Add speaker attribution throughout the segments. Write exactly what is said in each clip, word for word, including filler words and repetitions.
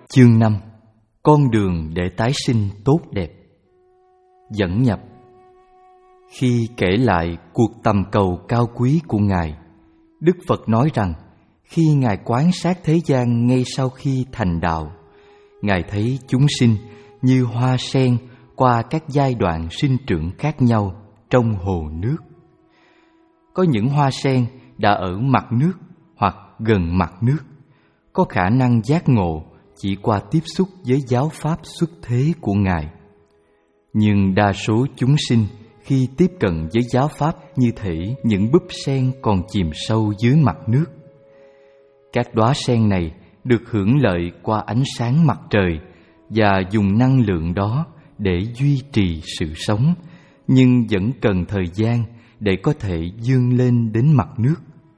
Speaker 1: Chương năm. Con đường để tái sinh tốt đẹp. Dẫn nhập. Khi kể lại cuộc tầm cầu cao quý của Ngài, Đức Phật nói rằng khi Ngài quan sát thế gian ngay sau khi thành đạo, Ngài thấy chúng sinh như hoa sen qua các giai đoạn sinh trưởng khác nhau trong hồ nước. Có những hoa sen đã ở mặt nước hoặc gần mặt nước, có khả năng giác ngộ chỉ qua tiếp xúc với giáo pháp xuất thế của Ngài. Nhưng đa số chúng sinh khi tiếp cận với giáo pháp như thể những búp sen còn chìm sâu dưới mặt nước. Các đóa sen này được hưởng lợi qua ánh sáng mặt trời và dùng năng lượng đó để duy trì sự sống, nhưng vẫn cần thời gian để có thể vươn lên đến mặt nước.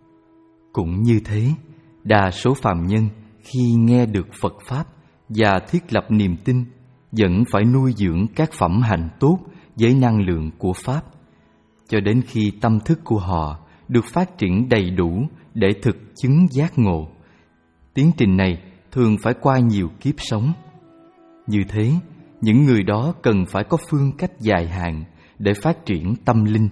Speaker 1: Cũng như thế, đa số phàm nhân khi nghe được Phật Pháp và thiết lập niềm tin vẫn phải nuôi dưỡng các phẩm hạnh tốt với năng lượng của Pháp, cho đến khi tâm thức của họ được phát triển đầy đủ để thực chứng giác ngộ. Tiến trình này thường phải qua nhiều kiếp sống. Như thế, những người đó cần phải có phương cách dài hạn để phát triển tâm linh.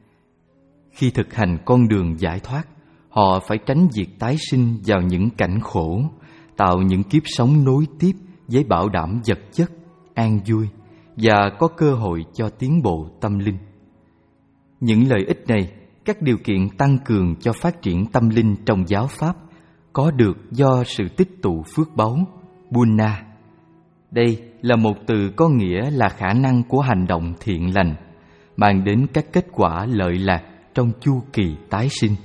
Speaker 1: Khi thực hành con đường giải thoát, họ phải tránh việc tái sinh vào những cảnh khổ, tạo những kiếp sống nối tiếp với bảo đảm vật chất, an vui và có cơ hội cho tiến bộ tâm linh. Những lợi ích này, các điều kiện tăng cường cho phát triển tâm linh trong giáo pháp, có được do sự tích tụ phước báu, Punna. Đây là một từ có nghĩa là khả năng của hành động thiện lành, mang đến các kết quả lợi lạc trong chu kỳ tái sinh.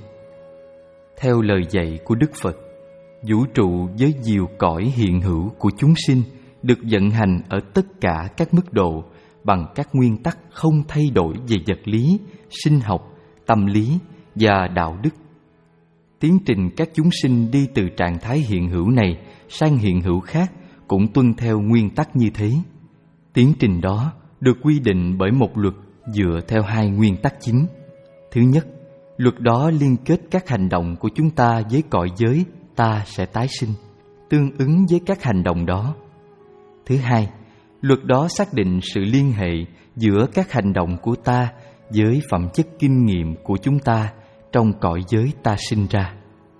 Speaker 1: Theo lời dạy của Đức Phật, vũ trụ với nhiều cõi hiện hữu của chúng sinh được vận hành ở tất cả các mức độ bằng các nguyên tắc không thay đổi về vật lý, sinh học, tâm lý và đạo đức. Tiến trình các chúng sinh đi từ trạng thái hiện hữu này sang hiện hữu khác cũng tuân theo nguyên tắc như thế. Tiến trình đó được quy định bởi một luật dựa theo hai nguyên tắc chính. Thứ nhất, luật đó liên kết các hành động của chúng ta với cõi giới ta sẽ tái sinh, tương ứng với các hành động đó. Thứ hai, luật đó xác định sự liên hệ giữa các hành động của ta với phẩm chất kinh nghiệm của chúng ta trong cõi giới ta sinh ra.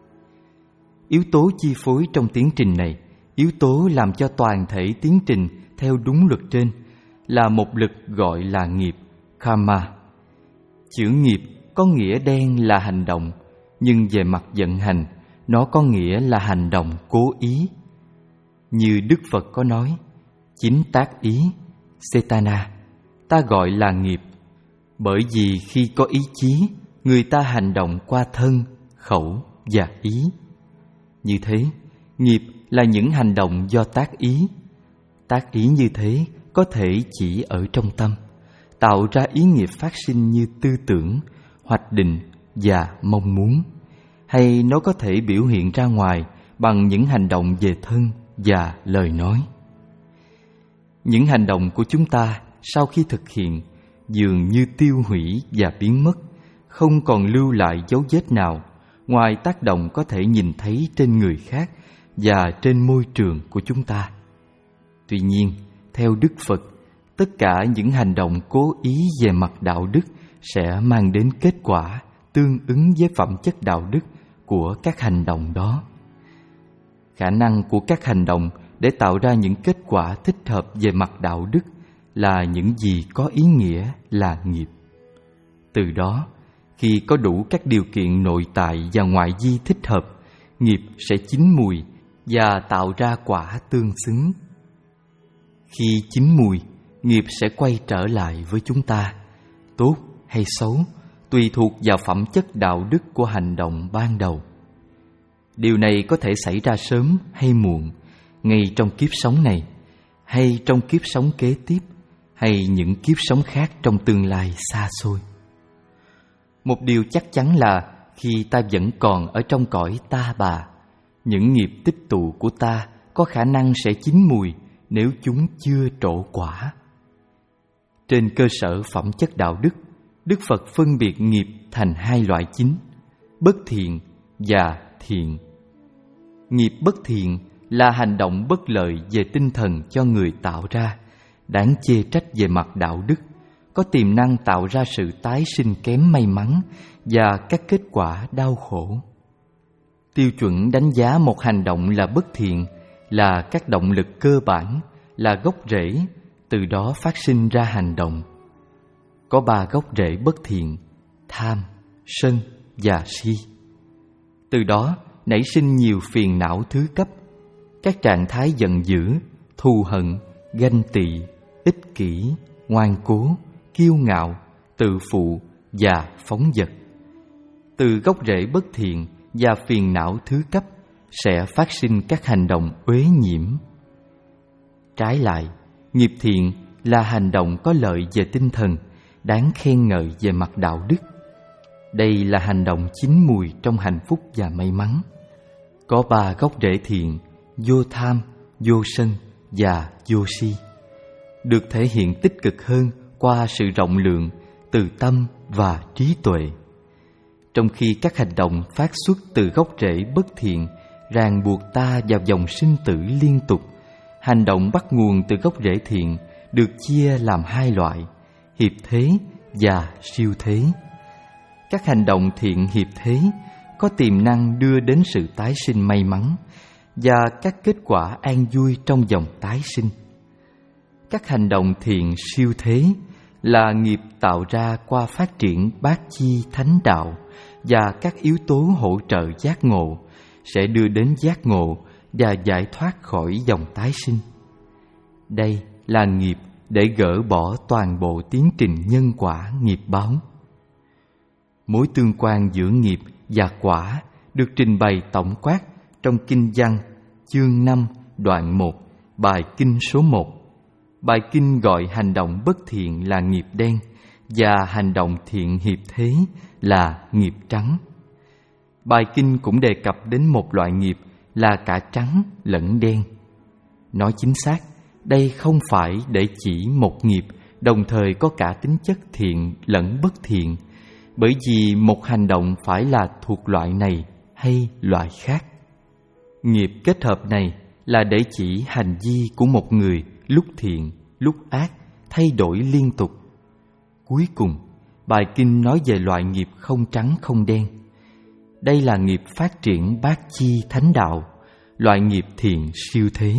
Speaker 1: Yếu tố chi phối trong tiến trình này, yếu tố làm cho toàn thể tiến trình theo đúng luật trên, là một lực gọi là nghiệp, karma. Chữ nghiệp có nghĩa đen là hành động, nhưng về mặt vận hành, nó có nghĩa là hành động cố ý. Như Đức Phật có nói, chính tác ý, Cetana, ta gọi là nghiệp, bởi vì khi có ý chí, người ta hành động qua thân, khẩu và ý. Như thế, nghiệp là những hành động do tác ý. Tác ý như thế có thể chỉ ở trong tâm, tạo ra ý nghiệp phát sinh như tư tưởng, hoạch định và mong muốn, hay nó có thể biểu hiện ra ngoài bằng những hành động về thân và lời nói. Những hành động của chúng ta sau khi thực hiện dường như tiêu hủy và biến mất, không còn lưu lại dấu vết nào ngoài tác động có thể nhìn thấy trên người khác và trên môi trường của chúng ta. Tuy nhiên, theo Đức Phật, tất cả những hành động cố ý về mặt đạo đức sẽ mang đến kết quả tương ứng với phẩm chất đạo đức của các hành động đó. Khả năng của các hành động để tạo ra những kết quả thích hợp về mặt đạo đức là những gì có ý nghĩa là nghiệp. Từ đó, khi có đủ các điều kiện nội tại và ngoại vi thích hợp, nghiệp sẽ chín mùi và tạo ra quả tương xứng. Khi chín mùi, nghiệp sẽ quay trở lại với chúng ta, tốt hay xấu, tùy thuộc vào phẩm chất đạo đức của hành động ban đầu. Điều này có thể xảy ra sớm hay muộn, ngay trong kiếp sống này, hay trong kiếp sống kế tiếp, hay những kiếp sống khác trong tương lai xa xôi. Một điều chắc chắn là khi ta vẫn còn ở trong cõi ta bà, những nghiệp tích tụ của ta có khả năng sẽ chín mùi nếu chúng chưa trổ quả. Trên cơ sở phẩm chất đạo đức, Đức Phật phân biệt nghiệp thành hai loại chính, bất thiện và thiện. Nghiệp bất thiện là hành động bất lợi về tinh thần cho người tạo ra, đáng chê trách về mặt đạo đức, có tiềm năng tạo ra sự tái sinh kém may mắn và các kết quả đau khổ. Tiêu chuẩn đánh giá một hành động là bất thiện là các động lực cơ bản, là gốc rễ, từ đó phát sinh ra hành động. Có ba gốc rễ bất thiện: tham, sân và si. Từ đó nảy sinh nhiều phiền não thứ cấp, các trạng thái giận dữ, thù hận, ganh tị, ích kỷ, ngoan cố, kiêu ngạo, tự phụ và phóng dật. Từ gốc rễ bất thiện và phiền não thứ cấp sẽ phát sinh các hành động uế nhiễm. Trái lại, nghiệp thiện là hành động có lợi về tinh thần, đáng khen ngợi về mặt đạo đức. Đây là hành động chín mùi trong hạnh phúc và may mắn. Có ba gốc rễ thiện: vô tham, vô sân và vô si, được thể hiện tích cực hơn qua sự rộng lượng, từ tâm và trí tuệ. Trong khi các hành động phát xuất từ gốc rễ bất thiện ràng buộc ta vào vòng sinh tử liên tục, hành động bắt nguồn từ gốc rễ thiện được chia làm hai loại: hiệp thế và siêu thế. Các hành động thiện hiệp thế có tiềm năng đưa đến sự tái sinh may mắn và các kết quả an vui trong dòng tái sinh. Các hành động thiện siêu thế là nghiệp tạo ra qua phát triển bát chi thánh đạo và các yếu tố hỗ trợ giác ngộ, sẽ đưa đến giác ngộ và giải thoát khỏi dòng tái sinh. Đây là nghiệp để gỡ bỏ toàn bộ tiến trình nhân quả nghiệp báo. Mối tương quan giữa nghiệp và quả được trình bày tổng quát trong Kinh Văn, chương năm, đoạn một, bài kinh số một. Bài kinh gọi hành động bất thiện là nghiệp đen và hành động thiện hiệp thế là nghiệp trắng. Bài kinh cũng đề cập đến một loại nghiệp là cả trắng lẫn đen. Nói chính xác, đây không phải để chỉ một nghiệp đồng thời có cả tính chất thiện lẫn bất thiện, bởi vì một hành động phải là thuộc loại này hay loại khác. Nghiệp kết hợp này là để chỉ hành vi của một người lúc thiện, lúc ác, thay đổi liên tục. Cuối cùng, bài kinh nói về loại nghiệp không trắng không đen. Đây là nghiệp phát triển bát chi thánh đạo, loại nghiệp thiện siêu thế.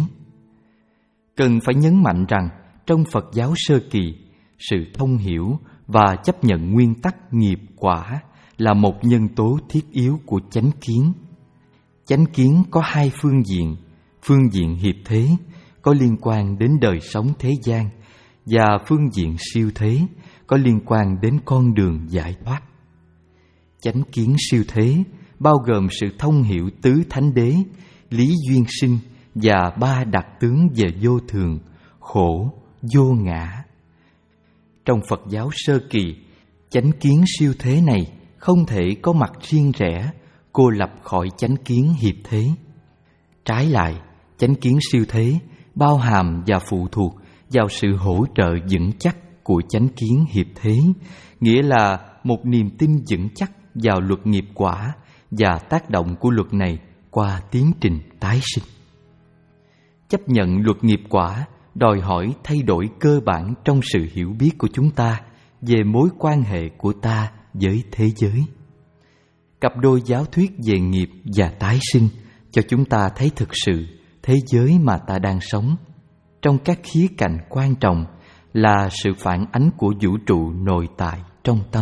Speaker 1: Cần phải nhấn mạnh rằng trong Phật giáo sơ kỳ, sự thông hiểu và chấp nhận nguyên tắc nghiệp quả là một nhân tố thiết yếu của chánh kiến. Chánh kiến có hai phương diện: phương diện hiệp thế có liên quan đến đời sống thế gian, và phương diện siêu thế có liên quan đến con đường giải thoát. Chánh kiến siêu thế bao gồm sự thông hiểu tứ thánh đế, lý duyên sinh và ba đặc tướng về vô thường, khổ, vô ngã. Trong Phật giáo sơ kỳ, chánh kiến siêu thế này không thể có mặt riêng rẽ, cô lập khỏi chánh kiến hiệp thế. Trái lại, chánh kiến siêu thế bao hàm và phụ thuộc vào sự hỗ trợ vững chắc của chánh kiến hiệp thế, nghĩa là một niềm tin vững chắc vào luật nghiệp quả và tác động của luật này qua tiến trình tái sinh. Chấp nhận luật nghiệp quả đòi hỏi thay đổi cơ bản trong sự hiểu biết của chúng ta về mối quan hệ của ta với thế giới. Cặp đôi giáo thuyết về nghiệp và tái sinh cho chúng ta thấy thực sự thế giới mà ta đang sống, trong các khía cạnh quan trọng, là sự phản ánh của vũ trụ nội tại trong tâm.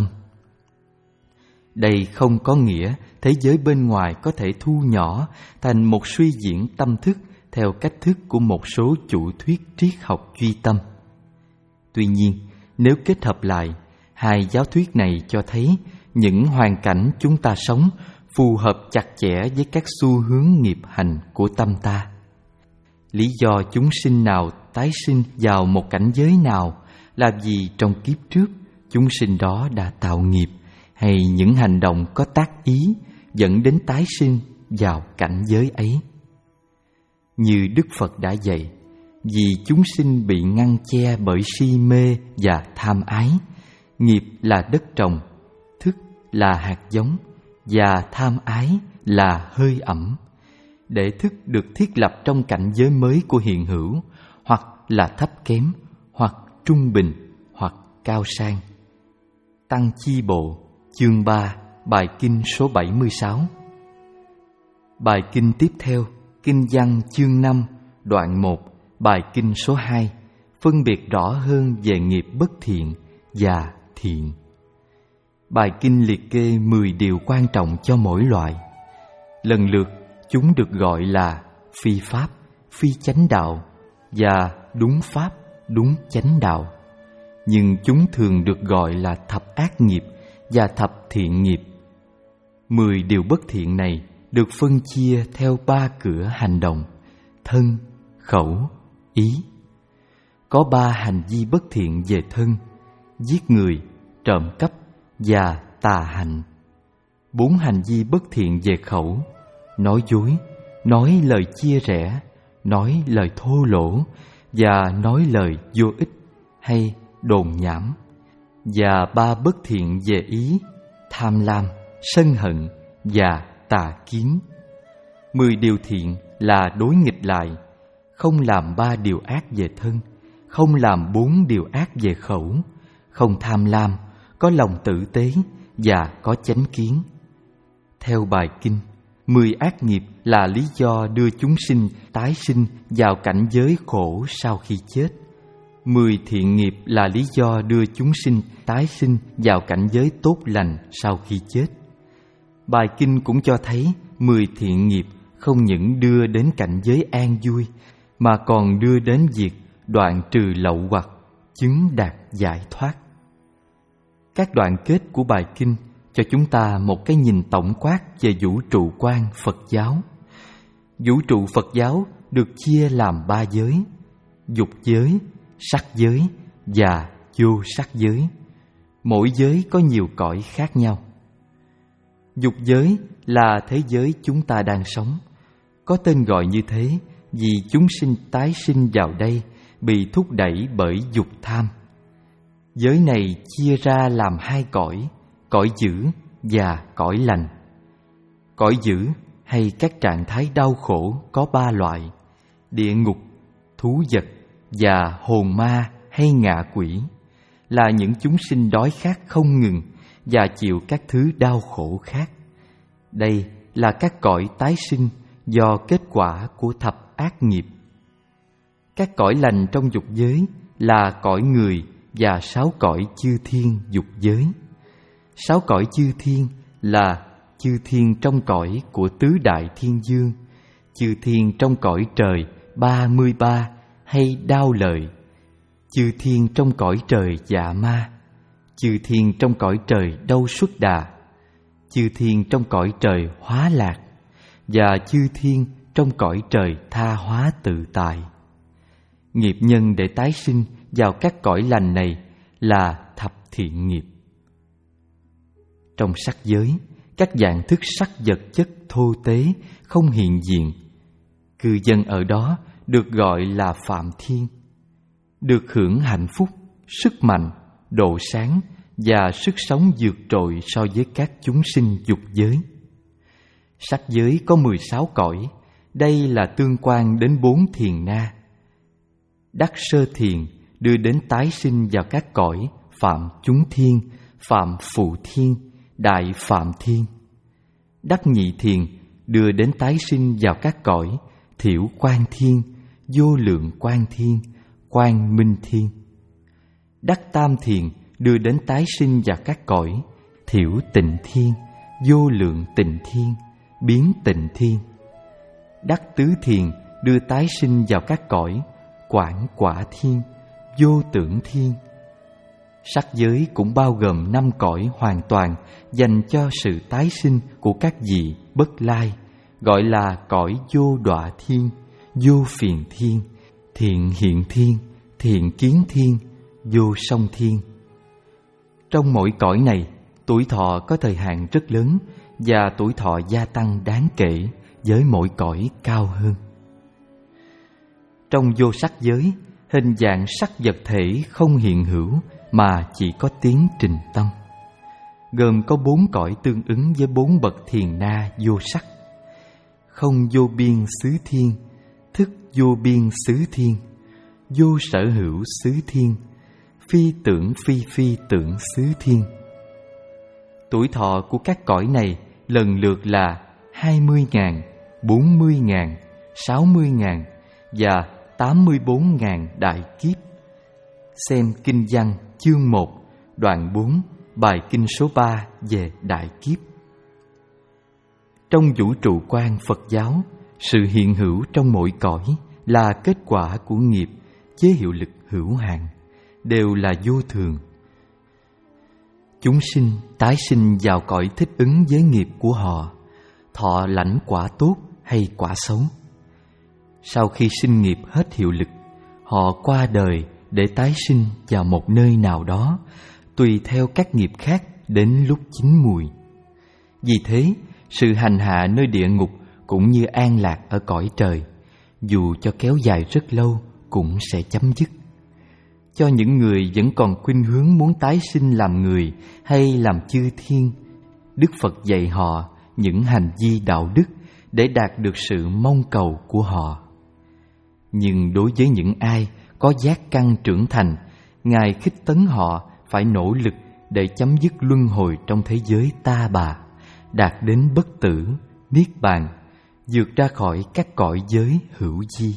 Speaker 1: Đây không có nghĩa thế giới bên ngoài có thể thu nhỏ thành một suy diễn tâm thức theo cách thức của một số chủ thuyết triết học duy tâm. Tuy nhiên, nếu kết hợp lại, hai giáo thuyết này cho thấy những hoàn cảnh chúng ta sống phù hợp chặt chẽ với các xu hướng nghiệp hành của tâm ta. Lý do chúng sinh nào tái sinh vào một cảnh giới nào là vì trong kiếp trước chúng sinh đó đã tạo nghiệp hay những hành động có tác ý dẫn đến tái sinh vào cảnh giới ấy. Như Đức Phật đã dạy, vì chúng sinh bị ngăn che bởi si mê và tham ái, nghiệp là đất trồng, thức là hạt giống và tham ái là hơi ẩm, để thức được thiết lập trong cảnh giới mới của hiện hữu, hoặc là thấp kém, hoặc trung bình, hoặc cao sang. Tăng Chi Bộ, chương ba, bài kinh số bảy mươi sáu. Bài kinh tiếp theo, Kinh Văn chương năm, đoạn một, bài kinh số hai, phân biệt rõ hơn về nghiệp bất thiện và thiện. Bài kinh liệt kê mười điều quan trọng cho mỗi loại. Lần lượt chúng được gọi là phi pháp, phi chánh đạo và đúng pháp, đúng chánh đạo. Nhưng chúng thường được gọi là thập ác nghiệp và thập thiện nghiệp. Mười điều bất thiện này được phân chia theo ba cửa hành động: thân, khẩu, ý. Có ba hành vi bất thiện về thân: giết người, trộm cắp và tà hạnh. Bốn hành vi bất thiện về khẩu: nói dối, nói lời chia rẽ, nói lời thô lỗ và nói lời vô ích hay đồn nhảm. Và ba bất thiện về ý: tham lam, sân hận và tà kiến. Mười điều thiện là đối nghịch lại: không làm ba điều ác về thân, không làm bốn điều ác về khẩu, không tham lam, có lòng tử tế và có chánh kiến. Theo bài kinh, mười ác nghiệp là lý do đưa chúng sinh tái sinh vào cảnh giới khổ sau khi chết. Mười thiện nghiệp là lý do đưa chúng sinh tái sinh vào cảnh giới tốt lành sau khi chết. Bài kinh cũng cho thấy mười thiện nghiệp không những đưa đến cảnh giới an vui, mà còn đưa đến việc đoạn trừ lậu hoặc, chứng đạt giải thoát. Các đoạn kết của bài kinh cho chúng ta một cái nhìn tổng quát về vũ trụ quan Phật giáo. Vũ trụ Phật giáo được chia làm ba giới: dục giới, sắc giới và vô sắc giới. Mỗi giới có nhiều cõi khác nhau. Dục giới là thế giới chúng ta đang sống. Có tên gọi như thế vì chúng sinh tái sinh vào đây bị thúc đẩy bởi dục tham. Giới này chia ra làm hai cõi: cõi dữ và cõi lành. Cõi dữ hay các trạng thái đau khổ có ba loại: địa ngục, thú vật và hồn ma hay ngạ quỷ, là những chúng sinh đói khát không ngừng và chịu các thứ đau khổ khác. Đây là các cõi tái sinh do kết quả của thập ác nghiệp. Các cõi lành trong dục giới là cõi người và sáu cõi chư thiên dục giới. Sáu cõi chư thiên là chư thiên trong cõi của tứ đại thiên dương, chư thiên trong cõi trời ba mươi ba hay đao lợi, chư thiên trong cõi trời dạ ma, chư thiên trong cõi trời đâu xuất đà, chư thiên trong cõi trời hóa lạc và chư thiên trong cõi trời tha hóa tự tại. Nghiệp nhân để tái sinh vào các cõi lành này là thập thiện nghiệp. Trong sắc giới, các dạng thức sắc vật chất thô tế không hiện diện. Cư dân ở đó được gọi là phạm thiên, được hưởng hạnh phúc, sức mạnh, độ sáng và sức sống vượt trội so với các chúng sinh dục giới. Sắc giới có mười sáu cõi. Đây là tương quan đến bốn thiền na. Đắc sơ thiền đưa đến tái sinh vào các cõi phạm chúng thiên, phạm phụ thiên, đại phạm thiên. Đắc nhị thiền đưa đến tái sinh vào các cõi thiểu quan thiên, vô lượng quan thiên, quan minh thiên. Đắc tam thiền đưa đến tái sinh vào các cõi thiểu tịnh thiên, vô lượng tịnh thiên, biến tịnh thiên. Đắc tứ thiền đưa tái sinh vào các cõi quảng quả thiên, vô tưởng thiên. Sắc giới cũng bao gồm năm cõi hoàn toàn dành cho sự tái sinh của các vị bất lai, gọi là cõi vô đọa thiên, vô phiền thiên, thiện hiện thiên, thiện kiến thiên, vô song thiên. Trong mỗi cõi này, tuổi thọ có thời hạn rất lớn và tuổi thọ gia tăng đáng kể với mỗi cõi cao hơn. Trong vô sắc giới, hình dạng sắc vật thể không hiện hữu mà chỉ có tiến trình tâm, gồm có bốn cõi tương ứng với bốn bậc thiền na vô sắc. không vô biên xứ thiên, thức vô biên xứ thiên, vô sở hữu xứ thiên, phi tưởng phi phi tưởng xứ thiên. Tuổi thọ của các cõi này lần lượt là hai mươi ngàn, bốn mươi ngàn, sáu mươi ngàn và tám mươi bốn ngàn đại kiếp. Xem Kinh Văn chương một, đoạn bốn, bài kinh số ba về đại kiếp. Trong vũ trụ quan Phật giáo, sự hiện hữu trong mỗi cõi là kết quả của nghiệp với hiệu lực hữu hạn, đều là vô thường. Chúng sinh tái sinh vào cõi thích ứng với nghiệp của họ, thọ lãnh quả tốt hay quả xấu. Sau khi sinh nghiệp hết hiệu lực, họ qua đời để tái sinh vào một nơi nào đó, tùy theo các nghiệp khác đến lúc chín mùi. Vì thế, sự hành hạ nơi địa ngục cũng như an lạc ở cõi trời, dù cho kéo dài rất lâu cũng sẽ chấm dứt. Cho những người vẫn còn khuynh hướng muốn tái sinh làm người hay làm chư thiên, Đức Phật dạy họ những hành vi đạo đức để đạt được sự mong cầu của họ. Nhưng đối với những ai có giác căn trưởng thành, Ngài khích tấn họ phải nỗ lực để chấm dứt luân hồi trong thế giới ta bà, đạt đến bất tử, niết bàn, vượt ra khỏi các cõi giới hữu vi.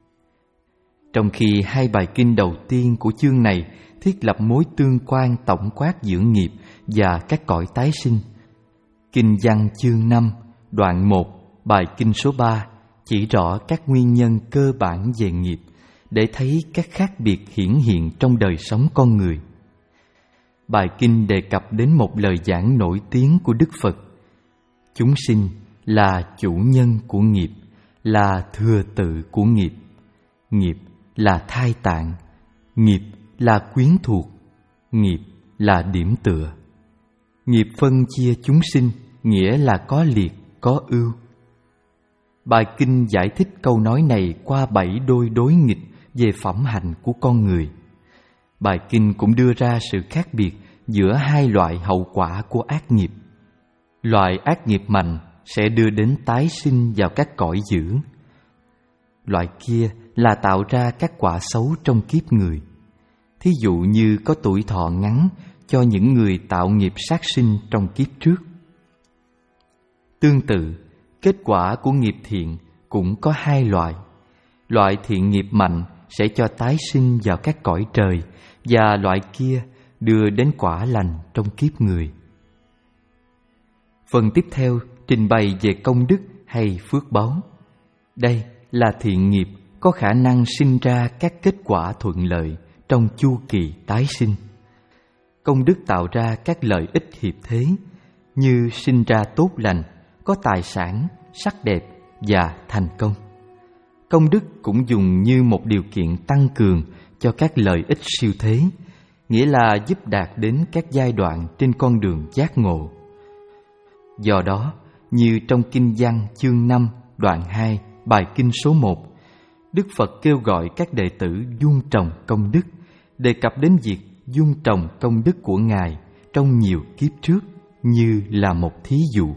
Speaker 1: Trong khi hai bài kinh đầu tiên của chương này thiết lập mối tương quan tổng quát giữa nghiệp và các cõi tái sinh, Kinh Văn chương năm, đoạn một, bài kinh số ba chỉ rõ các nguyên nhân cơ bản về nghiệp để thấy các khác biệt hiển hiện trong đời sống con người. Bài kinh đề cập đến một lời giảng nổi tiếng của Đức Phật: chúng sinh là chủ nhân của nghiệp, là thừa tự của nghiệp. Nghiệp là thai tạng, nghiệp là quyến thuộc, nghiệp là điểm tựa. Nghiệp phân chia chúng sinh nghĩa là có liệt, có ưu. Bài kinh giải thích câu nói này qua bảy đôi đối nghịch về phẩm hạnh của con người. Bài kinh cũng đưa ra sự khác biệt giữa hai loại hậu quả của ác nghiệp. Loại ác nghiệp mạnh sẽ đưa đến tái sinh vào các cõi dữ. Loại kia là tạo ra các quả xấu trong kiếp người. Thí dụ như có tuổi thọ ngắn cho những người tạo nghiệp sát sinh trong kiếp trước. Tương tự, kết quả của nghiệp thiện cũng có hai loại. Loại thiện nghiệp mạnh sẽ cho tái sinh vào các cõi trời, và loại kia đưa đến quả lành trong kiếp người. Phần tiếp theo trình bày về công đức hay phước báu. Đây là thiện nghiệp có khả năng sinh ra các kết quả thuận lợi trong chu kỳ tái sinh. Công đức tạo ra các lợi ích hiệp thế như sinh ra tốt lành, có tài sản, sắc đẹp và thành công. Công đức cũng dùng như một điều kiện tăng cường cho các lợi ích siêu thế, nghĩa là giúp đạt đến các giai đoạn trên con đường giác ngộ. Do đó, như trong Kinh Văn chương năm, đoạn hai, bài kinh số một, Đức Phật kêu gọi các đệ tử dung trồng công đức, đề cập đến việc dung trồng công đức của Ngài trong nhiều kiếp trước như là một thí dụ.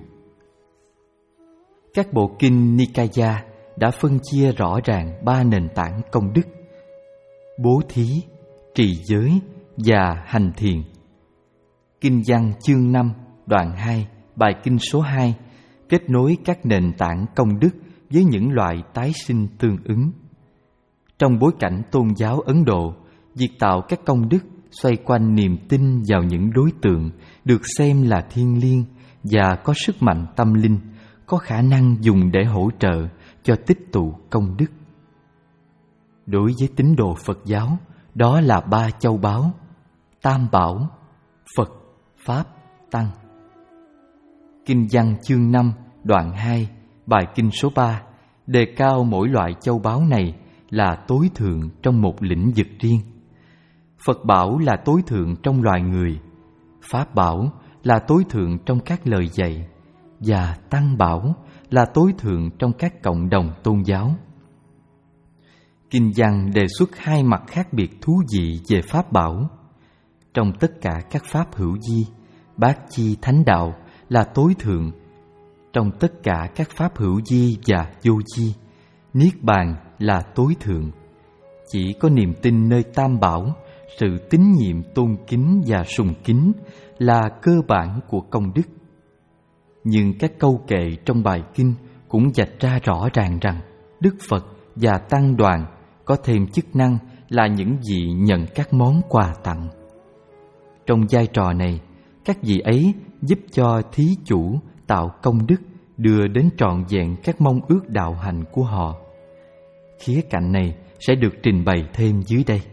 Speaker 1: Các bộ kinh Nikaya đã phân chia rõ ràng ba nền tảng công đức: bố thí, trì giới và hành thiền. Kinh Văn chương năm, đoạn hai, bài kinh số hai kết nối các nền tảng công đức với những loại tái sinh tương ứng. Trong bối cảnh tôn giáo Ấn Độ, việc tạo các công đức xoay quanh niềm tin vào những đối tượng được xem là thiêng liêng và có sức mạnh tâm linh, có khả năng dùng để hỗ trợ cho tích tụ công đức. Đối với tín đồ Phật giáo, đó là ba châu báu: Tam Bảo, Phật, Pháp, Tăng. Kinh Văn chương năm, đoạn hai, bài kinh số ba đề cao mỗi loại châu báu này là tối thượng trong một lĩnh vực riêng. Phật bảo là tối thượng trong loài người, Pháp bảo là tối thượng trong các lời dạy, và Tăng bảo là tối thượng trong các cộng đồng tôn giáo. Kinh Văn đề xuất hai mặt khác biệt thú vị về Pháp bảo. Trong tất cả các Pháp hữu vi, Bát Chi Thánh Đạo là tối thượng, Trong tất cả các pháp hữu vi và vô vi, Niết Bàn là tối thượng. Chỉ có niềm tin nơi Tam Bảo, sự tín nhiệm tôn kính và sùng kính là cơ bản của công đức. Nhưng các câu kệ trong bài kinh cũng vạch ra rõ ràng rằng Đức Phật và Tăng đoàn có thêm chức năng là những vị nhận các món quà tặng. Trong vai trò này, các vị ấy giúp cho thí chủ tạo công đức, đưa đến trọn vẹn các mong ước đạo hành của họ. Khía cạnh này sẽ được trình bày thêm dưới đây.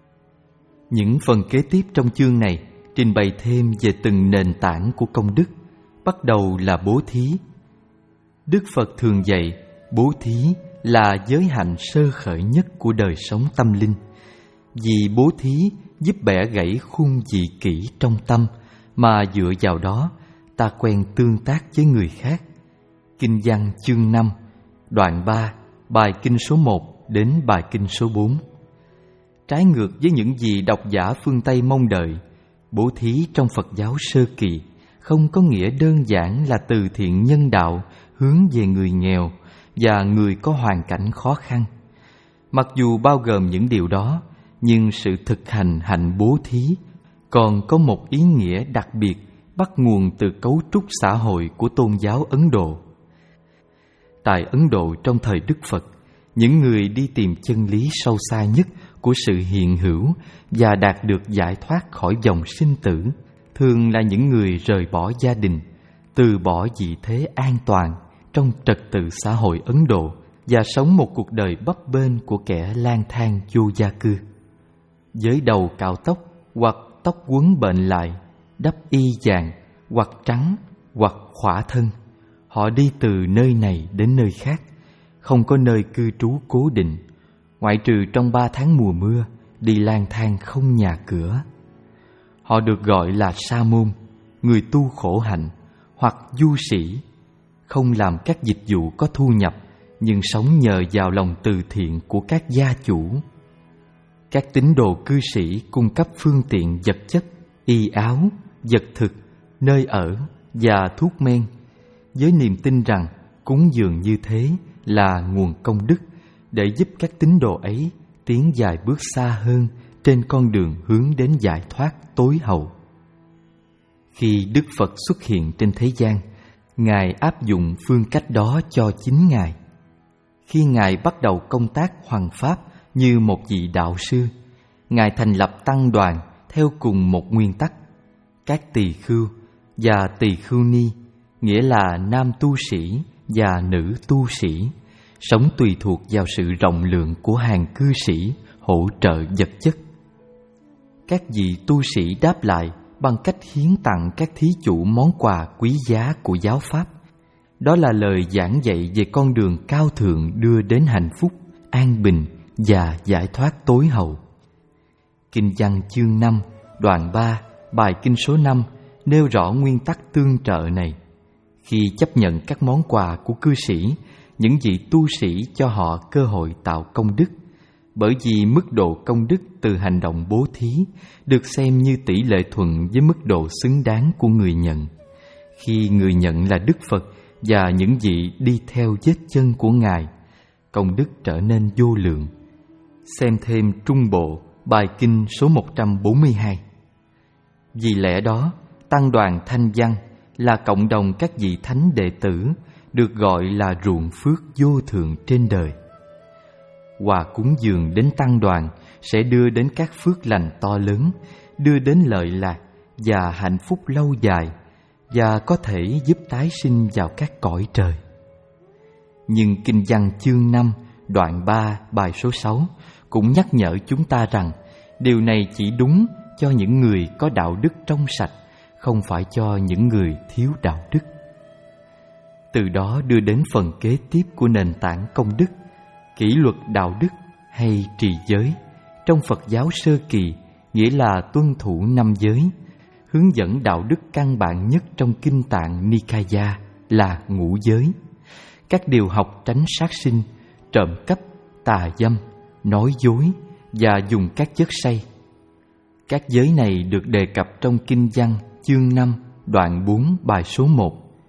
Speaker 1: Những phần kế tiếp trong chương này trình bày thêm về từng nền tảng của công đức, bắt đầu là bố thí. Đức Phật thường dạy bố thí là giới hạnh sơ khởi nhất của đời sống tâm linh, vì bố thí giúp bẻ gãy khung dị kỷ trong tâm, mà dựa vào đó ta quen tương tác với người khác. Kinh văn chương năm, đoạn ba, bài kinh số một đến bài kinh số bốn. Trái ngược với những gì độc giả phương Tây mong đợi, bố thí trong Phật giáo sơ kỳ không có nghĩa đơn giản là từ thiện nhân đạo hướng về người nghèo và người có hoàn cảnh khó khăn. Mặc dù bao gồm những điều đó, nhưng sự thực hành hạnh bố thí còn có một ý nghĩa đặc biệt bắt nguồn từ cấu trúc xã hội của tôn giáo Ấn Độ. Tại Ấn Độ trong thời Đức Phật, những người đi tìm chân lý sâu xa nhất của sự hiện hữu và đạt được giải thoát khỏi dòng sinh tử thường là những người rời bỏ gia đình, từ bỏ vị thế an toàn trong trật tự xã hội Ấn Độ và sống một cuộc đời bấp bênh của kẻ lang thang vô gia cư. Với đầu cạo tóc hoặc tóc quấn bệnh lại, đắp y vàng hoặc trắng hoặc khỏa thân, họ đi từ nơi này đến nơi khác, không có nơi cư trú cố định, ngoại trừ trong ba tháng mùa mưa, đi lang thang không nhà cửa. Họ được gọi là sa môn, người tu khổ hạnh, hoặc du sĩ, không làm các dịch vụ có thu nhập, nhưng sống nhờ vào lòng từ thiện của các gia chủ. Các tín đồ cư sĩ cung cấp phương tiện vật chất, y áo, vật thực, nơi ở và thuốc men, với niềm tin rằng cúng dường như thế là nguồn công đức để giúp các tín đồ ấy tiến vài bước xa hơn trên con đường hướng đến giải thoát tối hậu. Khi Đức Phật xuất hiện trên thế gian, Ngài áp dụng phương cách đó cho chính Ngài. Khi Ngài bắt đầu công tác hoằng pháp như một vị đạo sư, Ngài thành lập tăng đoàn theo cùng một nguyên tắc. Các tỳ khưu và tỳ khưu ni, nghĩa là nam tu sĩ và nữ tu sĩ, sống tùy thuộc vào sự rộng lượng của hàng cư sĩ hỗ trợ vật chất. Các vị tu sĩ đáp lại bằng cách hiến tặng các thí chủ món quà quý giá của giáo pháp. Đó là lời giảng dạy về con đường cao thượng đưa đến hạnh phúc, an bình và giải thoát tối hậu. Kinh văn chương năm, đoạn ba, bài kinh số năm nêu rõ nguyên tắc tương trợ này. Khi chấp nhận các món quà của cư sĩ, những vị tu sĩ cho họ cơ hội tạo công đức, bởi vì mức độ công đức từ hành động bố thí được xem như tỷ lệ thuận với mức độ xứng đáng của người nhận. Khi người nhận là Đức Phật và những vị đi theo vết chân của Ngài, công đức trở nên vô lượng. Xem thêm Trung Bộ, bài kinh số một trăm bốn mươi hai. Vì lẽ đó, Tăng đoàn Thanh Văn là cộng đồng các vị thánh đệ tử, được gọi là ruộng phước vô thượng trên đời. Quà cúng dường đến tăng đoàn sẽ đưa đến các phước lành to lớn, đưa đến lợi lạc và hạnh phúc lâu dài, và có thể giúp tái sinh vào các cõi trời. Nhưng Kinh văn chương năm, đoạn ba, bài số sáu cũng nhắc nhở chúng ta rằng điều này chỉ đúng cho những người có đạo đức trong sạch, không phải cho những người thiếu đạo đức. Từ đó đưa đến phần kế tiếp của nền tảng công đức, kỷ luật đạo đức hay trì giới. Trong Phật giáo sơ kỳ nghĩa là tuân thủ năm giới, hướng dẫn đạo đức căn bản nhất trong Kinh Tạng Nikaya là ngũ giới. Các điều học tránh sát sinh, trộm cắp, tà dâm, nói dối và dùng các chất say. Các giới này được đề cập trong Kinh văn chương năm, đoạn bốn, bài số một.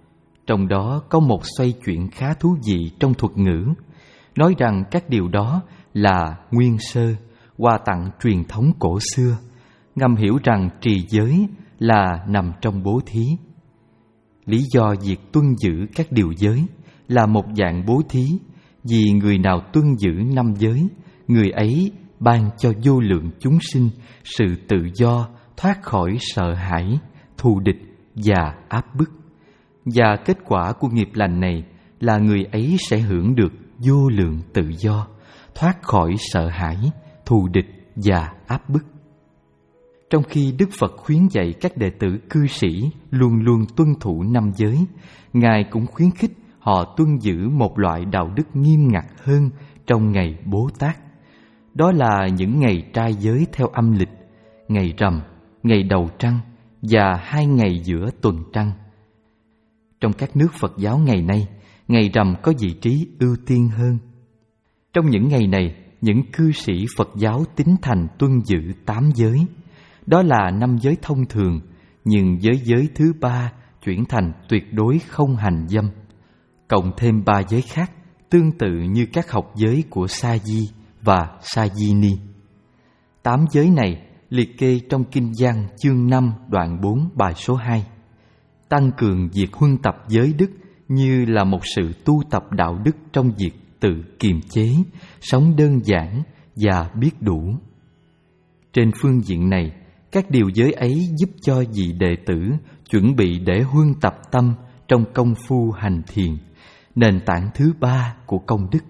Speaker 1: Trong đó có một xoay chuyển khá thú vị trong thuật ngữ, nói rằng các điều đó là nguyên sơ, quà tặng truyền thống cổ xưa, ngầm hiểu rằng trì giới là nằm trong bố thí. Lý do việc tuân giữ các điều giới là một dạng bố thí, vì người nào tuân giữ năm giới, người ấy ban cho vô lượng chúng sinh sự tự do, thoát khỏi sợ hãi, thù địch và áp bức. Và kết quả của nghiệp lành này là người ấy sẽ hưởng được vô lượng tự do, thoát khỏi sợ hãi, thù địch và áp bức. Trong khi Đức Phật khuyến dạy các đệ tử cư sĩ luôn luôn tuân thủ năm giới, Ngài cũng khuyến khích họ tuân giữ một loại đạo đức nghiêm ngặt hơn trong ngày Bố Tát. Đó là những ngày trai giới theo âm lịch, ngày rằm, ngày đầu trăng và hai ngày giữa tuần trăng. Trong các nước Phật giáo ngày nay, ngày rằm có vị trí ưu tiên hơn. Trong những ngày này, những cư sĩ Phật giáo tín thành tuân giữ tám giới. Đó là năm giới thông thường, nhưng giới giới thứ ba chuyển thành tuyệt đối không hành dâm, cộng thêm ba giới khác tương tự như các học giới của Sa Di và Sa Di Ni. Tám giới này liệt kê trong Kinh Văn chương năm đoạn bốn bài số hai. Tăng cường việc huân tập giới đức như là một sự tu tập đạo đức trong việc tự kiềm chế, sống đơn giản và biết đủ. Trên phương diện này, các điều giới ấy giúp cho vị đệ tử chuẩn bị để huân tập tâm trong công phu hành thiền, nền tảng thứ ba của công đức.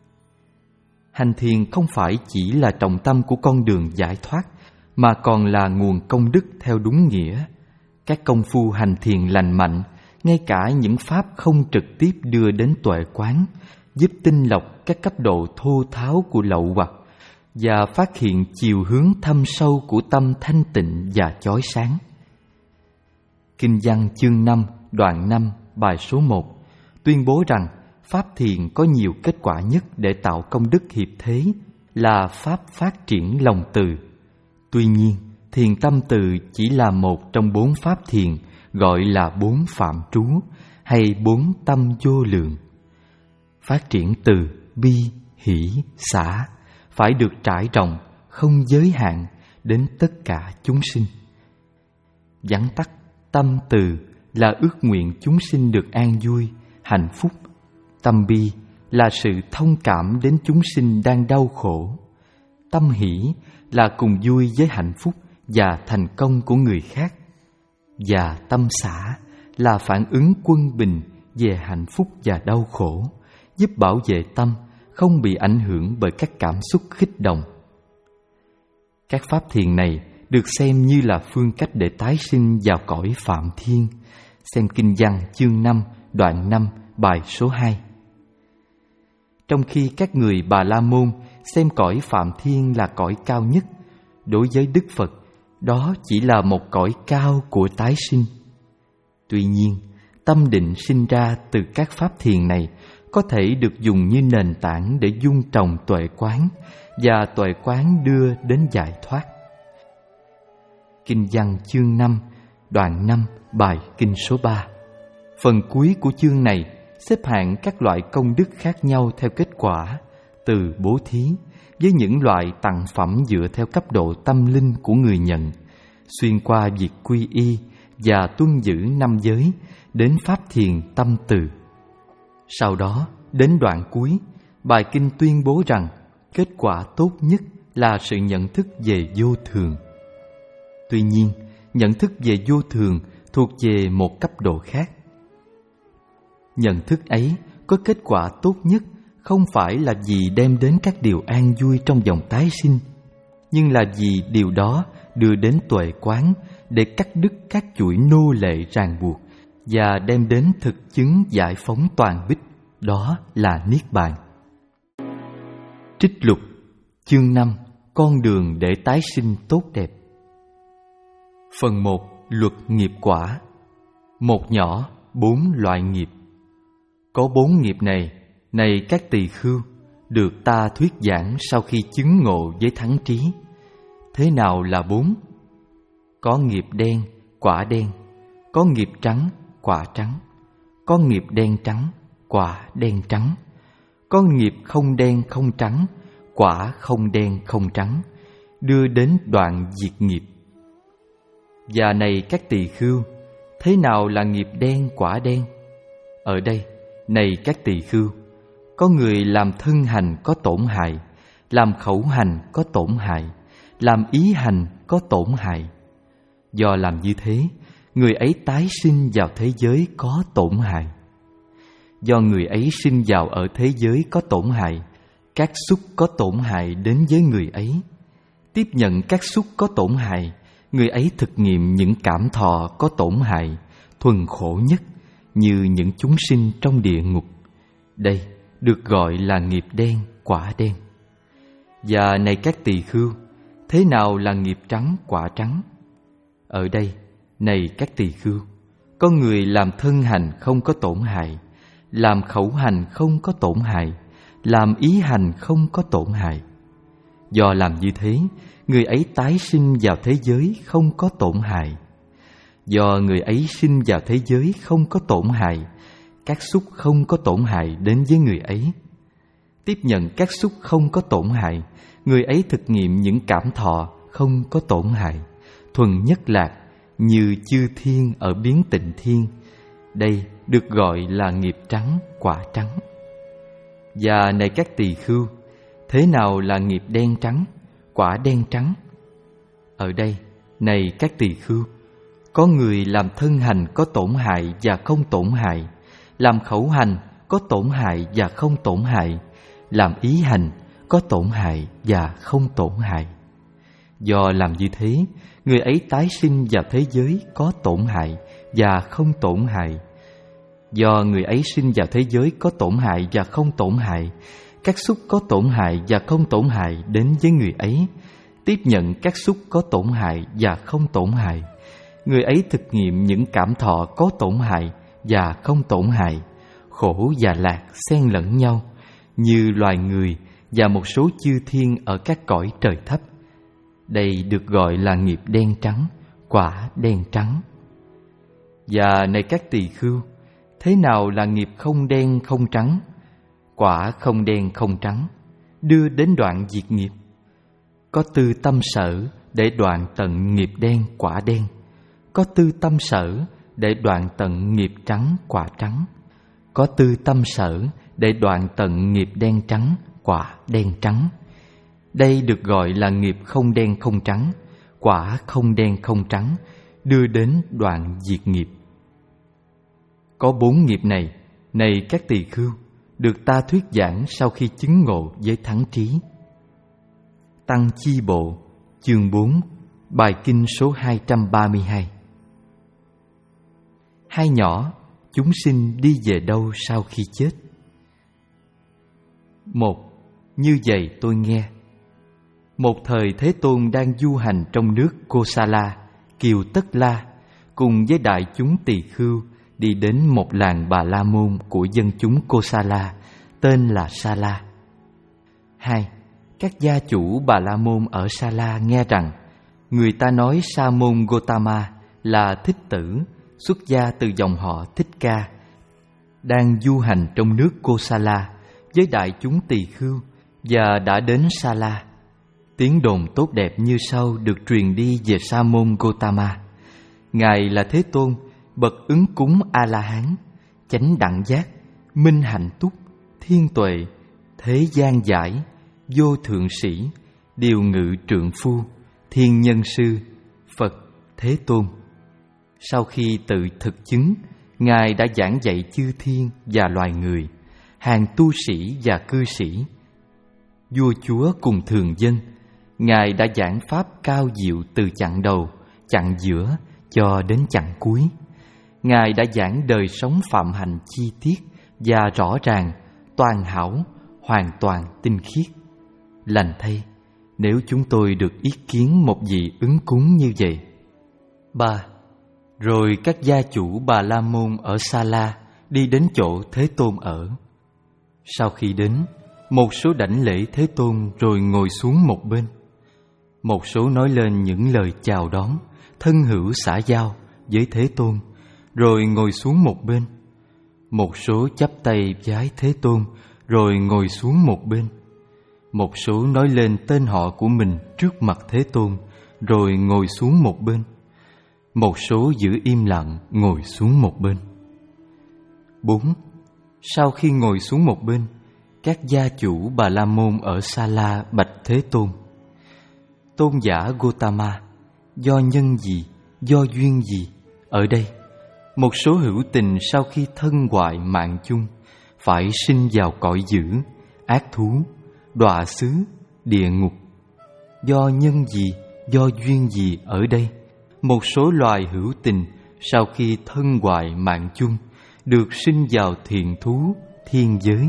Speaker 1: Hành thiền không phải chỉ là trọng tâm của con đường giải thoát, mà còn là nguồn công đức theo đúng nghĩa. Các công phu hành thiền lành mạnh, ngay cả những pháp không trực tiếp đưa đến tuệ quán, giúp tinh lọc các cấp độ thô tháo của lậu hoặc và phát hiện chiều hướng thâm sâu của tâm thanh tịnh và chói sáng. Kinh Văn chương năm đoạn năm bài số một tuyên bố rằng pháp thiền có nhiều kết quả nhất để tạo công đức hiệp thế là pháp phát triển lòng từ. Tuy nhiên, thiền tâm từ chỉ là một trong bốn pháp thiền, gọi là bốn phạm trú hay bốn tâm vô lượng. Phát triển từ bi, hỷ, xả phải được trải rộng, không giới hạn đến tất cả chúng sinh. Vắn tắt, tâm từ là ước nguyện chúng sinh được an vui, hạnh phúc. Tâm bi là sự thông cảm đến chúng sinh đang đau khổ. Tâm hỷ là cùng vui với hạnh phúc và thành công của người khác. Và tâm xả là phản ứng quân bình về hạnh phúc và đau khổ, giúp bảo vệ tâm không bị ảnh hưởng bởi các cảm xúc kích động. Các pháp thiền này được xem như là phương cách để tái sinh vào cõi Phạm Thiên. Xem Kinh Văn chương năm đoạn năm bài số hai. Trong khi các người Bà La Môn xem cõi Phạm Thiên là cõi cao nhất, đối với Đức Phật, đó chỉ là một cõi cao của tái sinh. Tuy nhiên, tâm định sinh ra từ các pháp thiền này có thể được dùng như nền tảng để dung trồng tuệ quán, và tuệ quán đưa đến giải thoát. Kinh Văn chương năm, đoạn năm, bài kinh số ba. Phần cuối của chương này xếp hạng các loại công đức khác nhau theo kết quả, từ bố thí, với những loại tặng phẩm dựa theo cấp độ tâm linh của người nhận, xuyên qua việc quy y và tuân giữ năm giới, đến pháp thiền tâm từ. Sau đó, đến đoạn cuối, bài kinh tuyên bố rằng kết quả tốt nhất là sự nhận thức về vô thường. Tuy nhiên, nhận thức về vô thường thuộc về một cấp độ khác. Nhận thức ấy có kết quả tốt nhất không phải là vì đem đến các điều an vui trong dòng tái sinh, nhưng là vì điều đó đưa đến tuệ quán để cắt đứt các chuỗi nô lệ ràng buộc và đem đến thực chứng giải phóng toàn bích, đó là Niết Bàn. Trích lục chương năm, con đường để tái sinh tốt đẹp. Phần một, luật nghiệp quả. Một nhỏ, bốn loại nghiệp. Có bốn nghiệp này, này các tỳ khưu, được ta thuyết giảng sau khi chứng ngộ với thắng trí. Thế nào là bốn? Có nghiệp đen, quả đen. Có nghiệp trắng, quả trắng. có nghiệp đen trắng, quả đen trắng. Có nghiệp không đen không trắng, quả không đen không trắng, đưa đến đoạn diệt nghiệp. Và này các tỳ khưu, thế nào là nghiệp đen quả đen? Ở đây, này các tỳ khưu, có người làm thân hành có tổn hại, làm khẩu hành có tổn hại, làm ý hành có tổn hại. Do làm như thế, người ấy tái sinh vào thế giới có tổn hại. Do người ấy sinh vào ở thế giới có tổn hại, các xúc có tổn hại đến với người ấy. Tiếp nhận các xúc có tổn hại, người ấy thực nghiệm những cảm thọ có tổn hại, thuần khổ nhất, như những chúng sinh trong địa ngục. Đây được gọi là nghiệp đen, quả đen. Và này các tỳ khưu, thế nào là nghiệp trắng, quả trắng? Ở đây, này các tỳ khưu, có người làm thân hành không có tổn hại, làm khẩu hành không có tổn hại, làm ý hành không có tổn hại. Do làm như thế, người ấy tái sinh vào thế giới không có tổn hại. Do người ấy sinh vào thế giới không có tổn hại, các xúc không có tổn hại đến với người ấy. Tiếp nhận các xúc không có tổn hại, người ấy thực nghiệm những cảm thọ không có tổn hại, thuần nhất lạc, như chư thiên ở biến tịnh thiên. Đây được gọi là nghiệp trắng, quả trắng. Và này các tỳ khưu, thế nào là nghiệp đen trắng, quả đen trắng? Ở đây, này các tỳ khưu, có người làm thân hành có tổn hại và không tổn hại, làm khẩu hành có tổn hại và không tổn hại, làm ý hành có tổn hại và không tổn hại. Do làm như thế, người ấy tái sinh vào thế giới có tổn hại và không tổn hại. Do người ấy sinh vào thế giới có tổn hại và không tổn hại, các xúc có tổn hại và không tổn hại đến với người ấy. Tiếp nhận các xúc có tổn hại và không tổn hại, người ấy thực nghiệm những cảm thọ có tổn hại và không tổn hại, khổ và lạc xen lẫn nhau, như loài người và một số chư thiên ở các cõi trời thấp. Đây được gọi là nghiệp đen trắng, quả đen trắng. Và này các tỳ khưu, thế nào là nghiệp không đen không trắng, quả không đen không trắng, đưa đến đoạn diệt nghiệp? Có tư tâm sở để đoạn tận nghiệp đen quả đen, có tư tâm sở để đoạn tận nghiệp trắng quả trắng, có tư tâm sở để đoạn tận nghiệp đen trắng quả đen trắng. Đây được gọi là nghiệp không đen không trắng, quả không đen không trắng, đưa đến đoạn diệt nghiệp. Có bốn nghiệp này, này các tỳ khưu, được ta thuyết giảng sau khi chứng ngộ với thắng trí. Tăng Chi Bộ, chương bốn, bài kinh số hai trăm ba mươi hai. Hai nhỏ, chúng sinh đi về đâu sau khi chết? Một, như vậy tôi nghe. Một thời Thế Tôn đang du hành trong nước Kosala, Kiều Tất La, cùng với đại chúng tỳ khưu đi đến một làng Bà La Môn của dân chúng Kosala, tên là Sala. Hai, các gia chủ Bà La Môn ở Sala nghe rằng người ta nói Sa môn Gotama là Thích Tử, xuất gia từ dòng họ Thích Ca, đang du hành trong nước Kosala với đại chúng tỳ khưu và đã đến Sala. Tiếng đồn tốt đẹp như sau được truyền đi về Sa môn Gotama. Ngài là Thế Tôn, bậc ứng cúng A-la-hán, chánh đẳng giác, minh hạnh túc, thiên tuệ, thế gian giải, vô thượng sĩ, điều ngự trượng phu, thiên nhân sư, Phật Thế Tôn. Sau khi tự thực chứng, Ngài đã giảng dạy chư thiên và loài người, hàng tu sĩ và cư sĩ, vua chúa cùng thường dân. Ngài đã giảng pháp cao diệu từ chặng đầu, chặng giữa cho đến chặng cuối. Ngài đã giảng đời sống phạm hạnh chi tiết và rõ ràng, toàn hảo, hoàn toàn tinh khiết. Lành thay, nếu chúng tôi được ý kiến một vị ứng cúng như vậy. Ba. Rồi các gia chủ Bà La Môn ở Sala đi đến chỗ Thế Tôn ở. Sau khi đến, một số đảnh lễ Thế Tôn rồi ngồi xuống một bên. Một số nói lên những lời chào đón, thân hữu xã giao với Thế Tôn, rồi ngồi xuống một bên. Một số chắp tay vái Thế Tôn rồi ngồi xuống một bên. Một số nói lên tên họ của mình trước mặt Thế Tôn rồi ngồi xuống một bên. Một số giữ im lặng ngồi xuống một bên. Bốn. Sau khi ngồi xuống một bên, các gia chủ Bà La Môn ở Sa La bạch Thế Tôn: Tôn giả Gotama, do nhân gì, do duyên gì, ở đây một số hữu tình sau khi thân hoại mạng chung phải sinh vào cõi dữ, ác thú, đọa xứ, địa ngục? Do nhân gì, do duyên gì ở đây một số loài hữu tình sau khi thân hoại mạng chung được sinh vào thiện thú, thiên giới?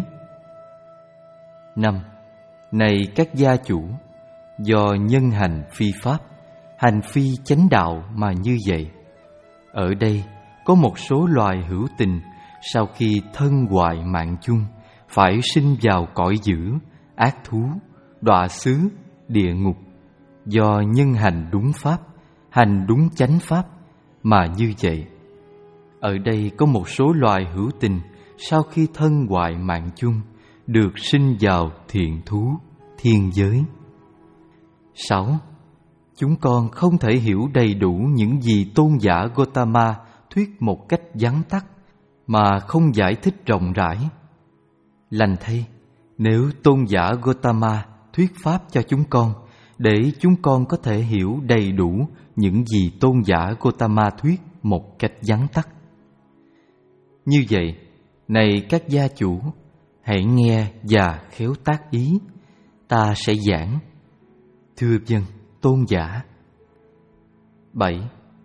Speaker 1: Năm. Này các gia chủ, do nhân hành phi pháp, hành phi chánh đạo mà như vậy, ở đây có một số loài hữu tình sau khi thân hoại mạng chung phải sinh vào cõi dữ, ác thú, đọa xứ, địa ngục. Do nhân hành đúng pháp, hành đúng chánh pháp mà như vậy, ở đây có một số loài hữu tình sau khi thân hoại mạng chung được sinh vào thiện thú, thiên giới. Sáu. Chúng con không thể hiểu đầy đủ những gì tôn giả Gotama thuyết một cách vắn tắt mà không giải thích rộng rãi. Lành thay, nếu tôn giả Gotama thuyết pháp cho chúng con để chúng con có thể hiểu đầy đủ những gì tôn giả Gotama thuyết một cách vắn tắt. Như vậy, này các gia chủ, hãy nghe và khéo tác ý, ta sẽ giảng. Thưa vâng, tôn giả. Bảy.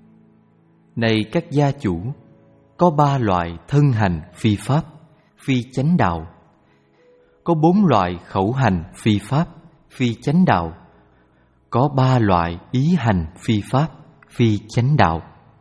Speaker 1: Này các gia chủ, có ba loại thân hành phi pháp, phi chánh đạo. Có bốn loại khẩu hành phi pháp, phi chánh đạo. Có ba loại ý hành phi pháp, phi chánh đạo.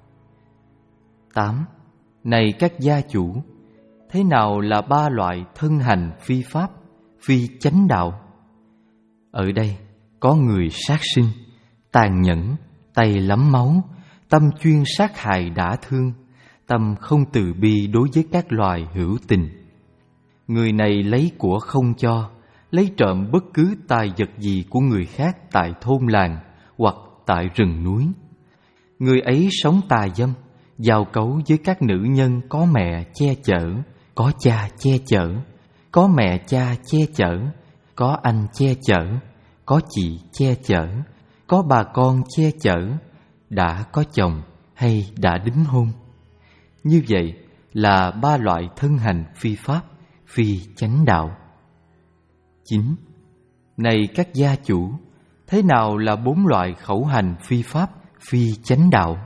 Speaker 1: Tám. Này các gia chủ, thế nào là ba loại thân hành phi pháp, phi chánh đạo? Ở đây có người sát sinh, tàn nhẫn, tay lắm máu, tâm chuyên sát hại đả thương, tâm không từ bi đối với các loài hữu tình. Người này lấy của không cho, lấy trộm bất cứ tài vật gì của người khác tại thôn làng hoặc tại rừng núi. Người ấy sống tà dâm, giao cấu với các nữ nhân có mẹ che chở, có cha che chở, có mẹ cha che chở, có anh che chở, có chị che chở, có bà con che chở, đã có chồng hay đã đính hôn. Như vậy là ba loại thân hành phi pháp, phi chánh đạo. Chín. Này các gia chủ, thế nào là bốn loại khẩu hành phi pháp, phi chánh đạo?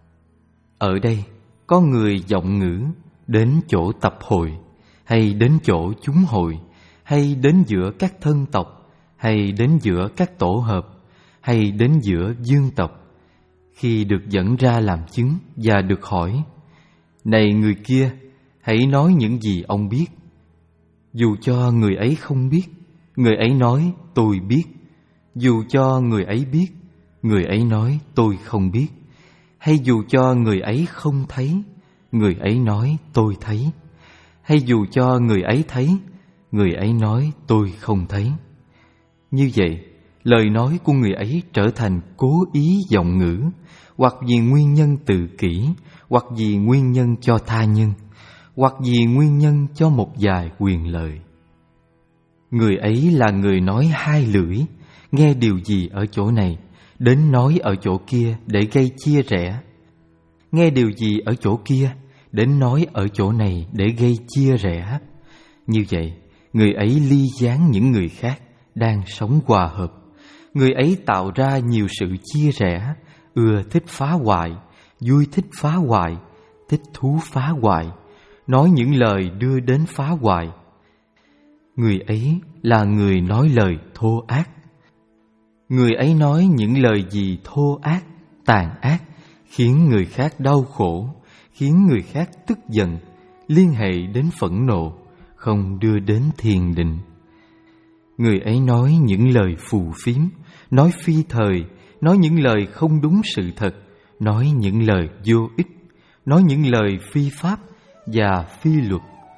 Speaker 1: Ở đây có người giọng ngữ đến chỗ tập hội, hay đến chỗ chúng hội, hay đến giữa các thân tộc, hay đến giữa các tổ hợp, hay đến giữa dương tộc. Khi được dẫn ra làm chứng và được hỏi: Này người kia, hãy nói những gì ông biết. Dù cho người ấy không biết, người ấy nói tôi biết. Dù cho người ấy biết, người ấy nói tôi không biết. Hay dù cho người ấy không thấy, người ấy nói tôi thấy. Hay dù cho người ấy thấy, người ấy nói tôi không thấy. Như vậy, lời nói của người ấy trở thành cố ý giọng ngữ, hoặc vì nguyên nhân tự kỷ, hoặc vì nguyên nhân cho tha nhân, hoặc vì nguyên nhân cho một vài quyền lợi. Người ấy là người nói hai lưỡi, nghe điều gì ở chỗ này, đến nói ở chỗ kia để gây chia rẽ. Nghe điều gì ở chỗ kia, đến nói ở chỗ này để gây chia rẽ. Như vậy, người ấy ly gián những người khác đang sống hòa hợp. Người ấy tạo ra nhiều sự chia rẽ, ưa thích phá hoại, vui thích phá hoại, thích thú phá hoại, nói những lời đưa đến phá hoại. Người ấy là người nói lời thô ác. Người ấy nói những lời gì thô ác, tàn ác, khiến người khác đau khổ, khiến người khác tức giận, liên hệ đến phẫn nộ, không đưa đến thiền định. Người ấy nói những lời phù phiếm, nói phi thời, nói những lời không đúng sự thật, nói những lời vô ích, nói những lời phi pháp và phi luật,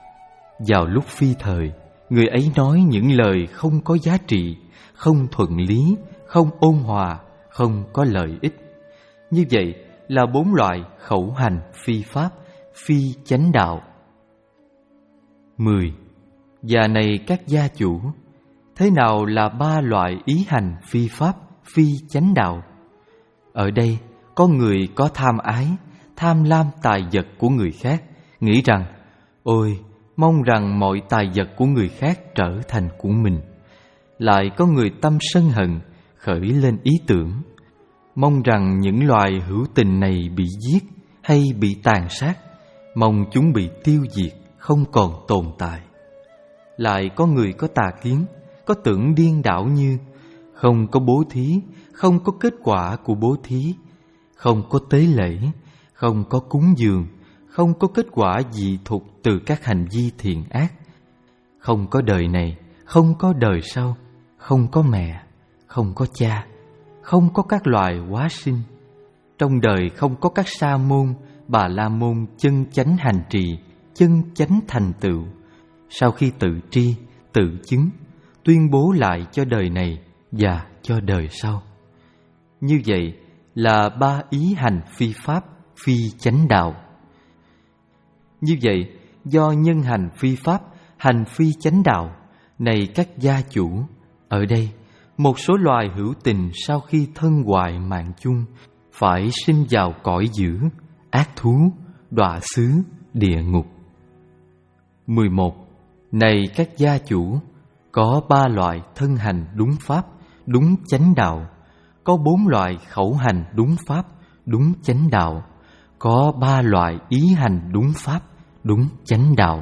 Speaker 1: Vào lúc phi thời, người ấy nói những lời không có giá trị, không thuận lý, không ôn hòa, không có lợi ích. Như vậy là bốn loại khẩu hành phi pháp, phi chánh đạo. Mười. Và này các gia chủ, thế nào là ba loại ý hành phi pháp, phi chánh đạo? Ở đây có người có tham ái, tham lam tài vật của người khác, nghĩ rằng ôi, mong rằng mọi tài vật của người khác trở thành của mình. Lại có người tâm sân hận, khởi lên ý tưởng mong rằng những loài hữu tình này bị giết hay bị tàn sát, mong chúng bị tiêu diệt, không còn tồn tại. Lại có người có tà kiến, có tưởng điên đảo như không có bố thí, không có kết quả của bố thí, không có tế lễ, không có cúng dường, không có kết quả dị thục từ các hành vi thiện ác. Không có đời này, không có đời sau, không có mẹ, không có cha, không có các loài hóa sinh. Trong đời không có các sa môn, bà la môn chân chánh hành trì, chân chánh thành tựu. Sau khi tự tri, tự chứng, tuyên bố lại cho đời này và cho đời sau. Như vậy là ba ý hành phi pháp, phi chánh đạo. Như vậy, do nhân hành phi pháp, hành phi chánh đạo, này các gia chủ, ở đây một số loài hữu tình sau khi thân hoại mạng chung phải sinh vào cõi dữ, ác thú, đọa xứ, địa ngục. Mười một. Này các gia chủ, có ba loại thân hành đúng pháp, đúng chánh đạo, có bốn loại khẩu hành đúng pháp, đúng chánh đạo, có ba loại ý hành đúng pháp, đúng chánh đạo.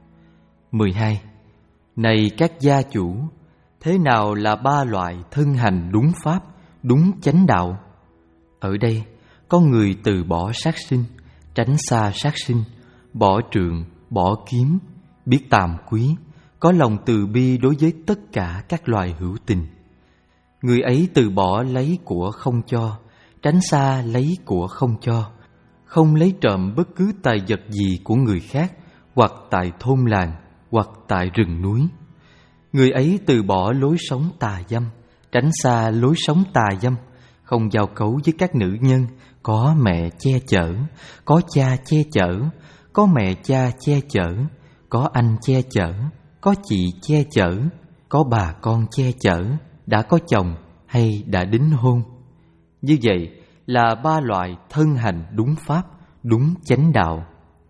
Speaker 1: Mười hai. Này các gia chủ, thế nào là ba loại thân hành đúng pháp, đúng chánh đạo? Ở đây có người từ bỏ sát sinh, tránh xa sát sinh, bỏ trượng, bỏ kiếm, biết tàm quý, có lòng từ bi đối với tất cả các loài hữu tình. Người ấy từ bỏ lấy của không cho, tránh xa lấy của không cho, không lấy trộm bất cứ tài vật gì của người khác, hoặc tại thôn làng, hoặc tại rừng núi. Người ấy từ bỏ lối sống tà dâm, tránh xa lối sống tà dâm, không giao cấu với các nữ nhân có mẹ che chở, có cha che chở, có mẹ cha che chở, có anh che chở, có chị che chở, có bà con che chở, đã có chồng hay đã đính hôn. Như vậy là ba loại thân hành đúng pháp, đúng chánh đạo.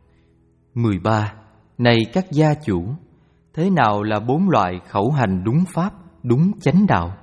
Speaker 1: Mười ba. Này các gia chủ, thế nào là bốn loại khẩu hành đúng pháp, đúng chánh đạo?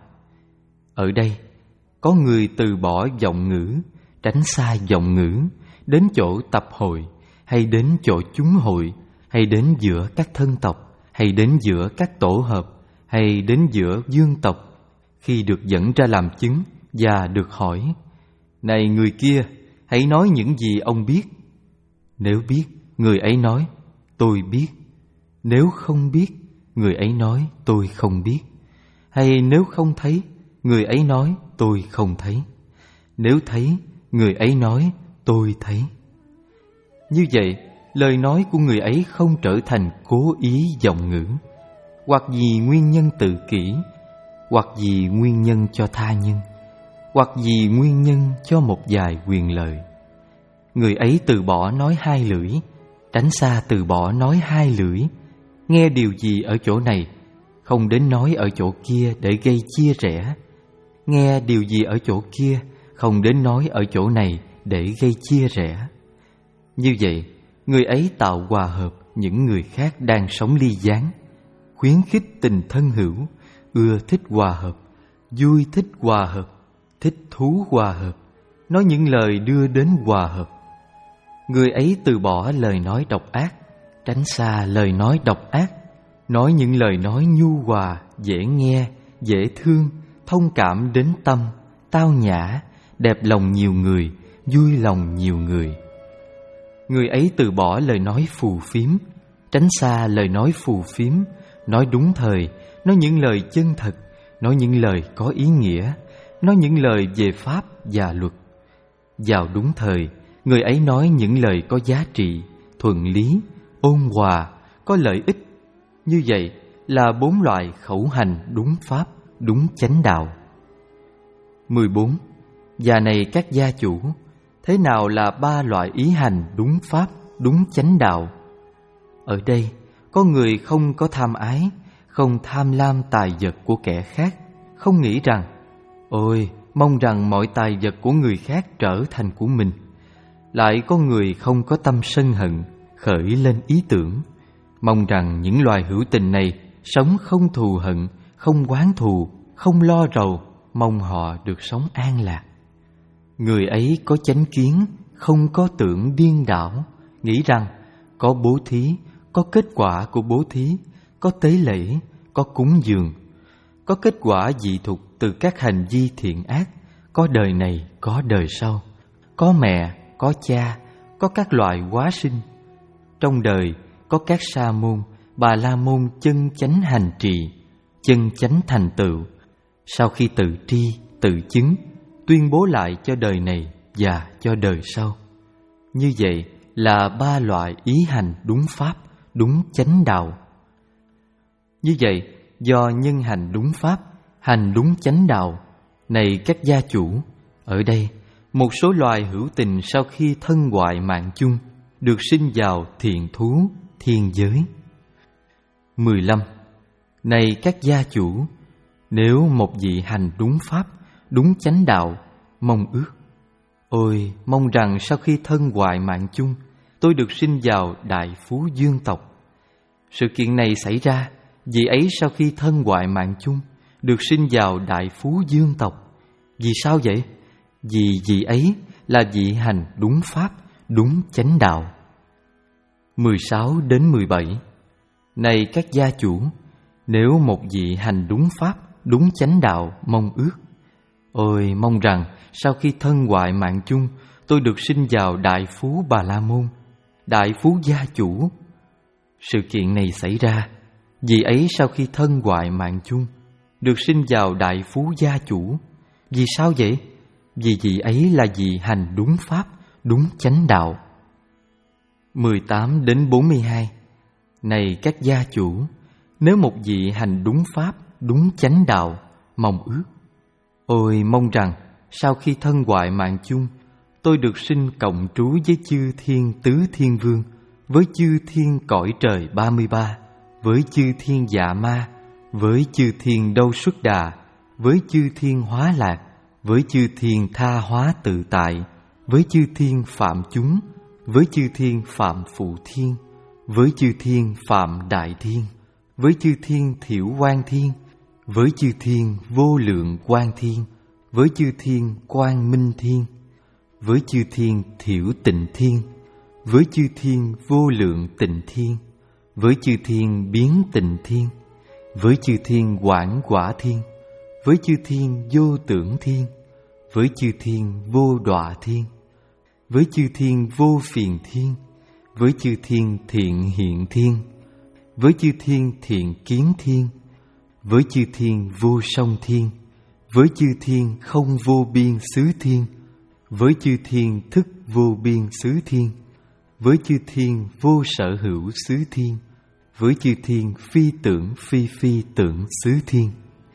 Speaker 1: Ở đây có người từ bỏ vọng ngữ, tránh xa vọng ngữ, đến chỗ tập hội, hay đến chỗ chúng hội, hay đến giữa các thân tộc, hay đến giữa các tổ hợp, hay đến giữa dương tộc. Khi được dẫn ra làm chứng và được hỏi, này người kia, hãy nói những gì ông biết. Nếu biết, người ấy nói, tôi biết. Nếu không biết, người ấy nói, tôi không biết. Hay nếu không thấy, người ấy nói, tôi không thấy. Nếu thấy, người ấy nói, tôi thấy. Như vậy, lời nói của người ấy không trở thành cố ý vọng ngữ, hoặc vì nguyên nhân tự kỷ, hoặc vì nguyên nhân cho tha nhân, hoặc vì nguyên nhân cho một vài quyền lợi. Người ấy từ bỏ nói hai lưỡi, tránh xa từ bỏ nói hai lưỡi, nghe điều gì ở chỗ này, không đến nói ở chỗ kia để gây chia rẽ, nghe điều gì ở chỗ kia, không đến nói ở chỗ này để gây chia rẽ. Như vậy, người ấy tạo hòa hợp những người khác đang sống ly gián, khuyến khích tình thân hữu, ưa thích hòa hợp, vui thích hòa hợp, thích thú hòa hợp, nói những lời đưa đến hòa hợp. Người ấy từ bỏ lời nói độc ác, tránh xa lời nói độc ác, nói những lời nói nhu hòa, dễ nghe, dễ thương, thông cảm đến tâm, tao nhã, đẹp lòng nhiều người, vui lòng nhiều người. Người ấy từ bỏ lời nói phù phiếm, tránh xa lời nói phù phiếm, nói đúng thời, nói những lời chân thật, nói những lời có ý nghĩa, nói những lời về pháp và luật. Vào đúng thời, người ấy nói những lời có giá trị, thuận lý, ôn hòa, có lợi ích Như vậy là bốn loại khẩu hành đúng pháp, đúng chánh đạo. mười bốn. Và này các gia chủ, thế nào là ba loại ý hành đúng pháp, đúng chánh đạo? Ở đây, có người không có tham ái, không tham lam tài vật của kẻ khác, không nghĩ rằng, ôi, mong rằng mọi tài vật của người khác trở thành của mình. Lại có người không có tâm sân hận, khởi lên ý tưởng, mong rằng những loài hữu tình này sống không thù hận, không oán thù, không lo rầu, mong họ được sống an lạc. Người ấy có chánh kiến, không có tưởng điên đảo, nghĩ rằng có bố thí, có kết quả của bố thí, có tế lễ, có cúng dường, có kết quả dị thục từ các hành vi thiện ác, có đời này, có đời sau, có mẹ, có cha, có các loại hóa sinh. Trong đời có các sa môn, bà la môn chân chánh hành trì, chân chánh thành tựu, sau khi tự tri, tự chứng, tuyên bố lại cho đời này và cho đời sau. Như vậy là ba loại ý hành đúng pháp, đúng chánh đạo. Như vậy, do nhân hành đúng pháp, hành đúng chánh đạo, này các gia chủ, ở đây một số loài hữu tình sau khi thân hoại mạng chung được sinh vào thiện thú, thiên giới. mười lăm. Này các gia chủ, nếu một vị hành đúng pháp, đúng chánh đạo, mong ước, ôi, mong rằng sau khi thân hoại mạng chung, tôi được sinh vào đại phú dương tộc. Sự kiện này xảy ra, vị ấy sau khi thân hoại mạng chung, được sinh vào đại phú dương tộc. Vì sao vậy? Vì vị ấy là vị hành đúng pháp, đúng chánh đạo. mười sáu đến mười bảy. Này các gia chủ, nếu một vị hành đúng pháp, đúng chánh đạo mong ước, ôi, mong rằng sau khi thân hoại mạng chung, tôi được sinh vào đại phú Bà La Môn, đại phú gia chủ. Sự kiện này xảy ra, vị ấy sau khi thân hoại mạng chung, được sinh vào đại phú gia chủ. Vì sao vậy? Vì vị ấy là vị hành đúng pháp, đúng chánh đạo. mười tám đến bốn mươi hai. Này các gia chủ, nếu một vị hành đúng pháp, đúng chánh đạo, mong ước, ôi, mong rằng sau khi thân hoại mạng chung, tôi được sinh cộng trú với chư thiên tứ thiên vương, với chư thiên cõi trời ba mươi ba, với chư thiên dạ ma, với chư thiên đâu xuất đà, với chư thiên hóa lạc, với chư thiên tha hóa tự tại, với chư thiên phạm chúng, với chư thiên phạm phụ thiên, với chư thiên phạm đại thiên, với chư thiên thiểu quan thiên, với chư thiên vô lượng quan thiên, với chư thiên quang minh thiên, với chư thiên thiểu tịnh thiên, với chư thiên vô lượng tịnh thiên, với chư thiên biến tịnh thiên, với chư thiên quảng quả thiên, với chư thiên vô tưởng thiên, với chư thiên vô đọa thiên, với chư thiên vô phiền thiên, với chư thiên thiện hiện thiên, với chư thiên thiện kiến thiên, với chư thiên vô song thiên, với chư thiên không vô biên xứ thiên, với chư thiên thức vô biên xứ thiên, với chư thiên vô sở hữu xứ thiên, với chư thiên phi tưởng phi phi tưởng xứ thiên.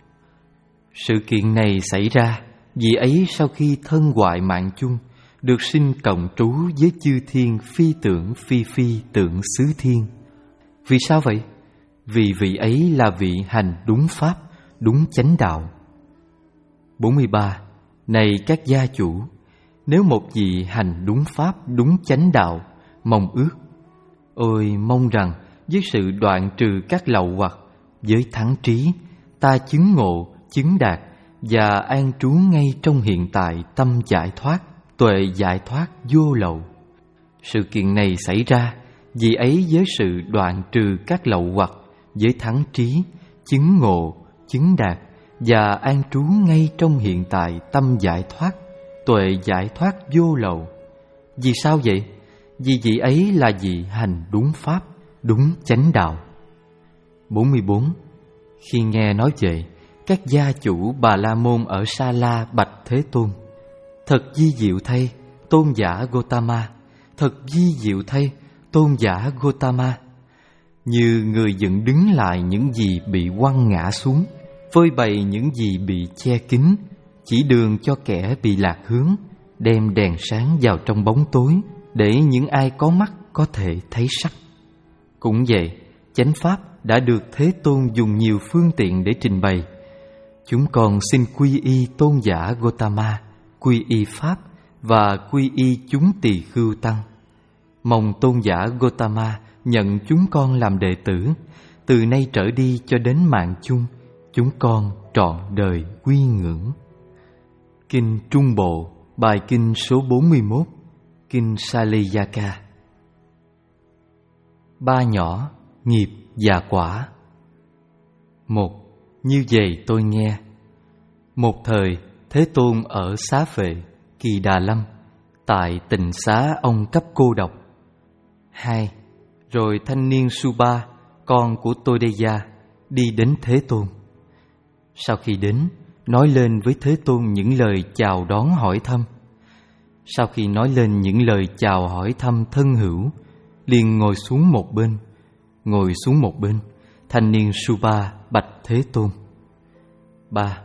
Speaker 1: Sự kiện này xảy ra, vị ấy sau khi thân hoại mạng chung, được sinh cộng trú với chư thiên phi tưởng phi phi tưởng xứ thiên. Vì sao vậy? Vì vị ấy là vị hành đúng pháp, đúng chánh đạo. bốn mươi ba. Này các gia chủ, nếu một vị hành đúng pháp, đúng chánh đạo, mong ước, ôi, mong rằng với sự đoạn trừ các lậu hoặc, với thắng trí, ta chứng ngộ, chứng đạt và an trú ngay trong hiện tại tâm giải thoát, tuệ giải thoát vô lậu. Sự kiện này xảy ra, vì ấy với sự đoạn trừ các lậu hoặc, với thắng trí, chứng ngộ, chứng đạt và an trú ngay trong hiện tại tâm giải thoát, tuệ giải thoát vô lậu. Vì sao vậy? Vì vị ấy là vị hành đúng pháp, đúng chánh đạo. bốn mươi bốn. Khi nghe nói vậy, các gia chủ Bà La Môn ở Sa La bạch Thế Tôn: Thật vi diệu thay, tôn giả Gotama! Thật vi diệu thay, tôn giả Gotama! như người dựng đứng lại những gì bị quăng ngã xuống, phơi bày những gì bị che kín, chỉ đường cho kẻ bị lạc hướng, đem đèn sáng vào trong bóng tối, để những ai có mắt có thể thấy sắc. Cũng vậy, chánh pháp đã được Thế Tôn dùng nhiều phương tiện để trình bày. Chúng con xin quy y tôn giả Gotama, quy y pháp và quy y chúng tỳ khưu tăng. Mong tôn giả Gotama nhận chúng con làm đệ tử, từ nay trở đi cho đến mạng chung, chúng con trọn đời quy ngưỡng. Kinh Trung Bộ, bài kinh số bốn mươi mốt, kinh Saleyaka. Ba nhỏ, nghiệp và quả. Một, như vậy tôi nghe. Một thời, Thế Tôn ở Xá Vệ, Kỳ Đà Lâm, tại tịnh xá ông Cấp Cô Độc. Hai, rồi thanh niên Subha, con của Todeya, đi đến Thế Tôn. Sau khi đến, nói lên với Thế Tôn những lời chào đón hỏi thăm. Sau khi nói lên những lời chào hỏi thăm thân hữu, liền ngồi xuống một bên. Ngồi xuống một bên, thanh niên Subha bạch Thế Tôn. Ba,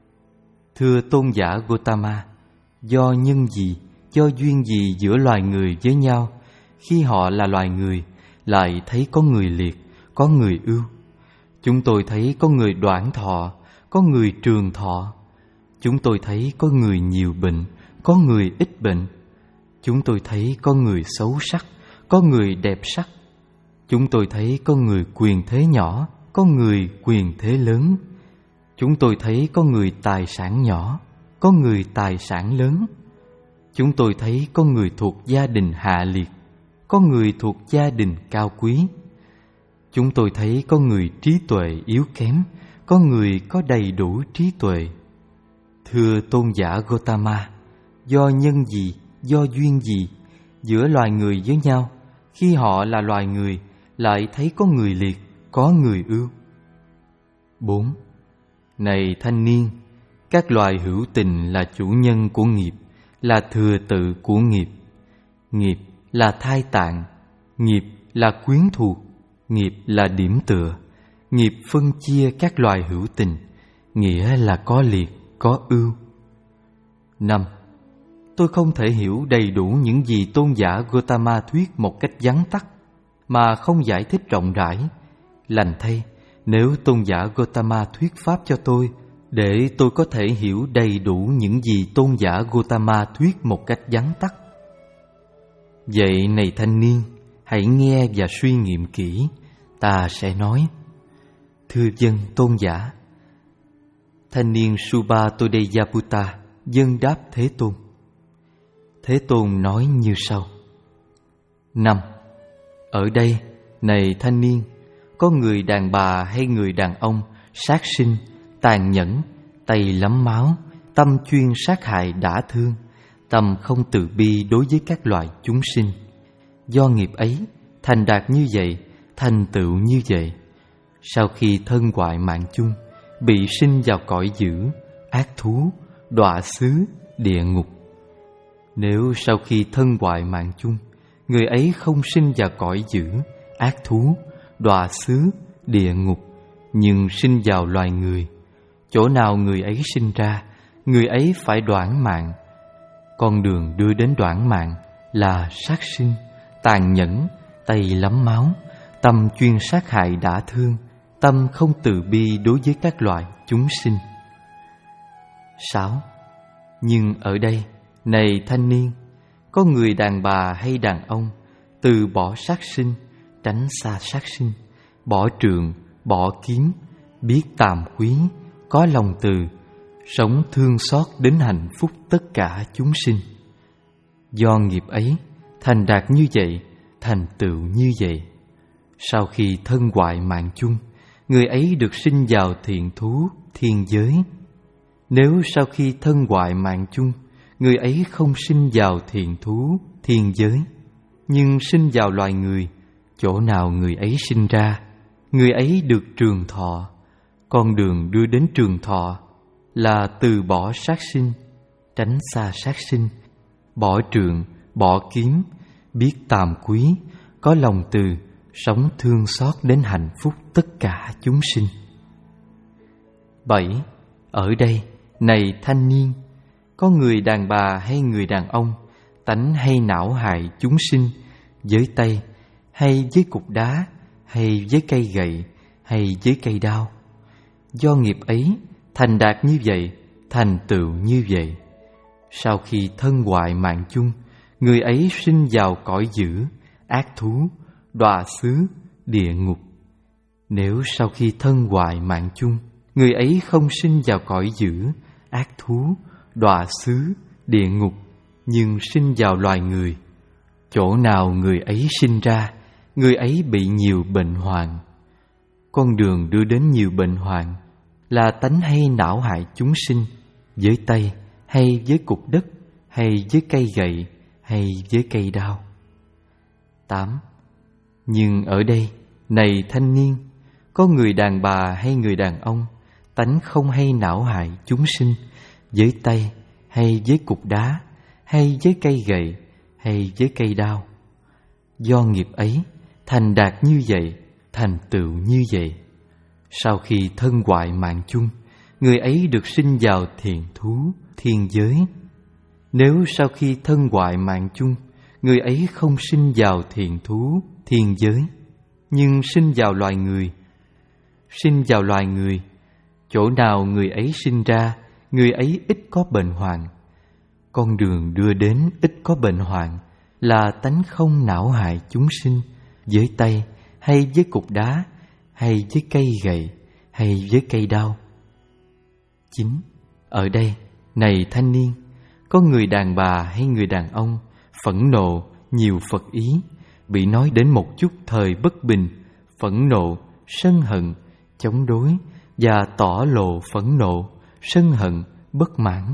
Speaker 1: thưa tôn giả Gotama, do nhân gì, do duyên gì giữa loài người với nhau, khi họ là loài người, lại thấy có người liệt, có người ưu? Chúng tôi thấy có người đoạn thọ, có người trường thọ. Chúng tôi thấy có người nhiều bệnh, có người ít bệnh. Chúng tôi thấy có người xấu sắc, có người đẹp sắc. Chúng tôi thấy có người quyền thế nhỏ, có người quyền thế lớn. Chúng tôi thấy có người tài sản nhỏ, có người tài sản lớn. Chúng tôi thấy có người thuộc gia đình hạ liệt, có người thuộc gia đình cao quý. Chúng tôi thấy có người trí tuệ yếu kém, có người có đầy đủ trí tuệ. Thưa tôn giả Gotama, do nhân gì, do duyên gì giữa loài người với nhau, khi họ là loài người, lại thấy có người liệt, có người ưu? Bốn, này thanh niên, các loài hữu tình là chủ nhân của nghiệp, là thừa tự của nghiệp. Nghiệp là thai tạng, nghiệp là quyến thuộc, nghiệp là điểm tựa, nghiệp phân chia các loài hữu tình, nghĩa là có liệt, có ưu. Năm, tôi không thể hiểu đầy đủ những gì tôn giả Gotama thuyết một cách vắn tắt, mà không giải thích rộng rãi. Lành thay, nếu tôn giả Gotama thuyết pháp cho tôi, để tôi có thể hiểu đầy đủ những gì tôn giả Gotama thuyết một cách vắn tắt. Vậy này thanh niên, hãy nghe và suy nghiệm kỹ, ta sẽ nói. Thưa dân tôn giả. Thanh niên Subha Todeyaputta dân đáp Thế Tôn. Thế Tôn nói như sau. Năm, ở đây, này thanh niên, có người đàn bà hay người đàn ông sát sinh, tàn nhẫn, tay lấm máu, tâm chuyên sát hại đả thương, tâm không từ bi đối với các loài chúng sinh. Do nghiệp ấy, thành đạt như vậy, thành tựu như vậy. Sau khi thân hoại mạng chung, bị sinh vào cõi dữ, ác thú, đọa xứ, địa ngục. Nếu sau khi thân hoại mạng chung, người ấy không sinh vào cõi dữ, ác thú, đọa xứ, địa ngục, nhưng sinh vào loài người, chỗ nào người ấy sinh ra, người ấy phải đoản mạng. Con đường đưa đến đoản mạng là sát sinh, tàn nhẫn, tay lấm máu, tâm chuyên sát hại đả thương, tâm không từ bi đối với các loài chúng sinh. Sáu, nhưng ở đây, này thanh niên, có người đàn bà hay đàn ông từ bỏ sát sinh, tránh xa sát sinh, bỏ trường, bỏ kiếm, biết tàm quý, có lòng từ, sống thương xót đến hạnh phúc tất cả chúng sinh. Do nghiệp ấy, thành đạt như vậy, thành tựu như vậy. Sau khi thân hoại mạng chung, người ấy được sinh vào thiện thú, thiên giới. Nếu sau khi thân hoại mạng chung, người ấy không sinh vào thiện thú, thiên giới, nhưng sinh vào loài người, chỗ nào người ấy sinh ra, người ấy được trường thọ. Con đường đưa đến trường thọ là từ bỏ sát sinh, tránh xa sát sinh, bỏ trường, bỏ kiếm, biết tàm quý, có lòng từ, sống thương xót đến hạnh phúc tất cả chúng sinh. Bảy. Ở đây, này thanh niên, có người đàn bà hay người đàn ông, tánh hay não hại chúng sinh, với tay, hay với cục đá, hay với cây gậy, hay với cây đao. Do nghiệp ấy, thành đạt như vậy, thành tựu như vậy. Sau khi thân hoại mạng chung, người ấy sinh vào cõi dữ, ác thú, đọa xứ, địa ngục. Nếu sau khi thân hoại mạng chung, người ấy không sinh vào cõi dữ, ác thú, đọa xứ, địa ngục, nhưng sinh vào loài người, chỗ nào người ấy sinh ra, người ấy bị nhiều bệnh hoạn. Con đường đưa đến nhiều bệnh hoạn là tánh hay não hại chúng sinh, với tay, hay với cục đất, hay với cây gậy, hay với cây đao. Tám. Nhưng ở đây, này thanh niên, có người đàn bà hay người đàn ông, tánh không hay não hại chúng sinh, với tay, hay với cục đá, hay với cây gậy, hay với cây đao. Do nghiệp ấy, thành đạt như vậy, thành tựu như vậy. Sau khi thân hoại mạng chung, người ấy được sinh vào thiền thú, thiên giới. Nếu sau khi thân hoại mạng chung, người ấy không sinh vào thiền thú, thiên giới, nhưng sinh vào loài người, sinh vào loài người, chỗ nào người ấy sinh ra, người ấy ít có bệnh hoạn. Con đường đưa đến ít có bệnh hoạn là tánh không não hại chúng sinh, với tay, hay với cục đá, hay với cây gậy, hay với cây đao. Chín. Ở đây, này thanh niên, có người đàn bà hay người đàn ông, phẫn nộ, nhiều Phật ý, bị nói đến một chút thời bất bình, phẫn nộ, sân hận, chống đối và tỏ lộ phẫn nộ, sân hận, bất mãn.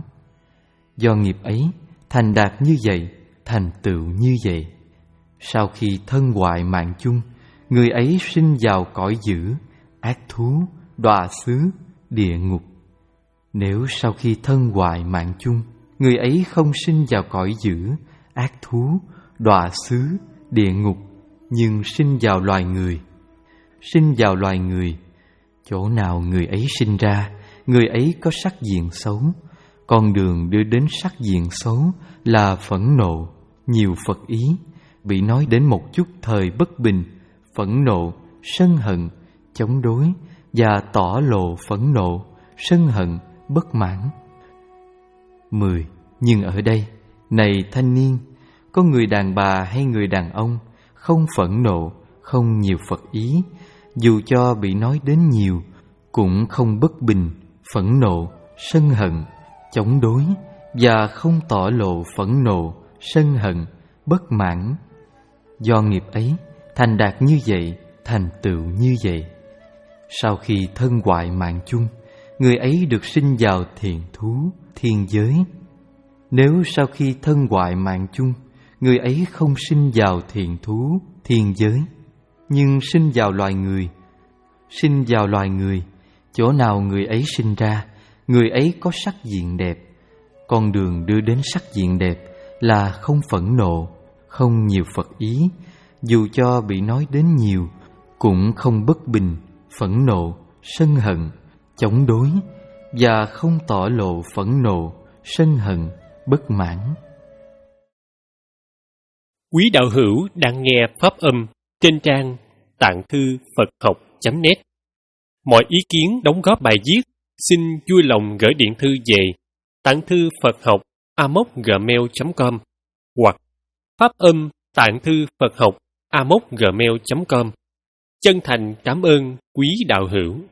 Speaker 1: Do nghiệp ấy, thành đạt như vậy, thành tựu như vậy. Sau khi thân hoại mạng chung, người ấy sinh vào cõi dữ, ác thú, đọa xứ, địa ngục. Nếu sau khi thân hoại mạng chung, người ấy không sinh vào cõi dữ, ác thú, đọa xứ, địa ngục, nhưng sinh vào loài người, sinh vào loài người, chỗ nào người ấy sinh ra, người ấy có sắc diện xấu. Con đường đưa đến sắc diện xấu là phẫn nộ, nhiều Phật ý, bị nói đến một chút thời bất bình, phẫn nộ, sân hận, chống đối và tỏ lộ phẫn nộ, sân hận, bất mãn. Mười. Nhưng ở đây, này thanh niên, có người đàn bà hay người đàn ông, không phẫn nộ, không nhiều Phật ý, dù cho bị nói đến nhiều, cũng không bất bình, phẫn nộ, sân hận, chống đối và không tỏ lộ phẫn nộ, sân hận, bất mãn. Do nghiệp ấy, thành đạt như vậy, thành tựu như vậy. Sau khi thân hoại mạng chung, người ấy được sinh vào thiền thú, thiên giới. Nếu sau khi thân hoại mạng chung, người ấy không sinh vào thiền thú, thiên giới, nhưng sinh vào loài người, sinh vào loài người, chỗ nào người ấy sinh ra, người ấy có sắc diện đẹp. Con đường đưa đến sắc diện đẹp là không phẫn nộ, không nhiều Phật ý, dù cho bị nói đến nhiều, cũng không bất bình, phẫn nộ, sân hận, chống đối và không tỏ lộ phẫn nộ, sân hận, bất mãn.
Speaker 2: Quý đạo hữu đang nghe pháp âm trên trang tạng thư Phật học chấm net. Mọi ý kiến đóng góp bài viết xin vui lòng gửi điện thư về tạng thư Phật học a m o c gmail chấm com hoặc pháp âm tạng thư Phật học a m o c gmail chấm com. Chân thành cảm ơn quý đạo hữu.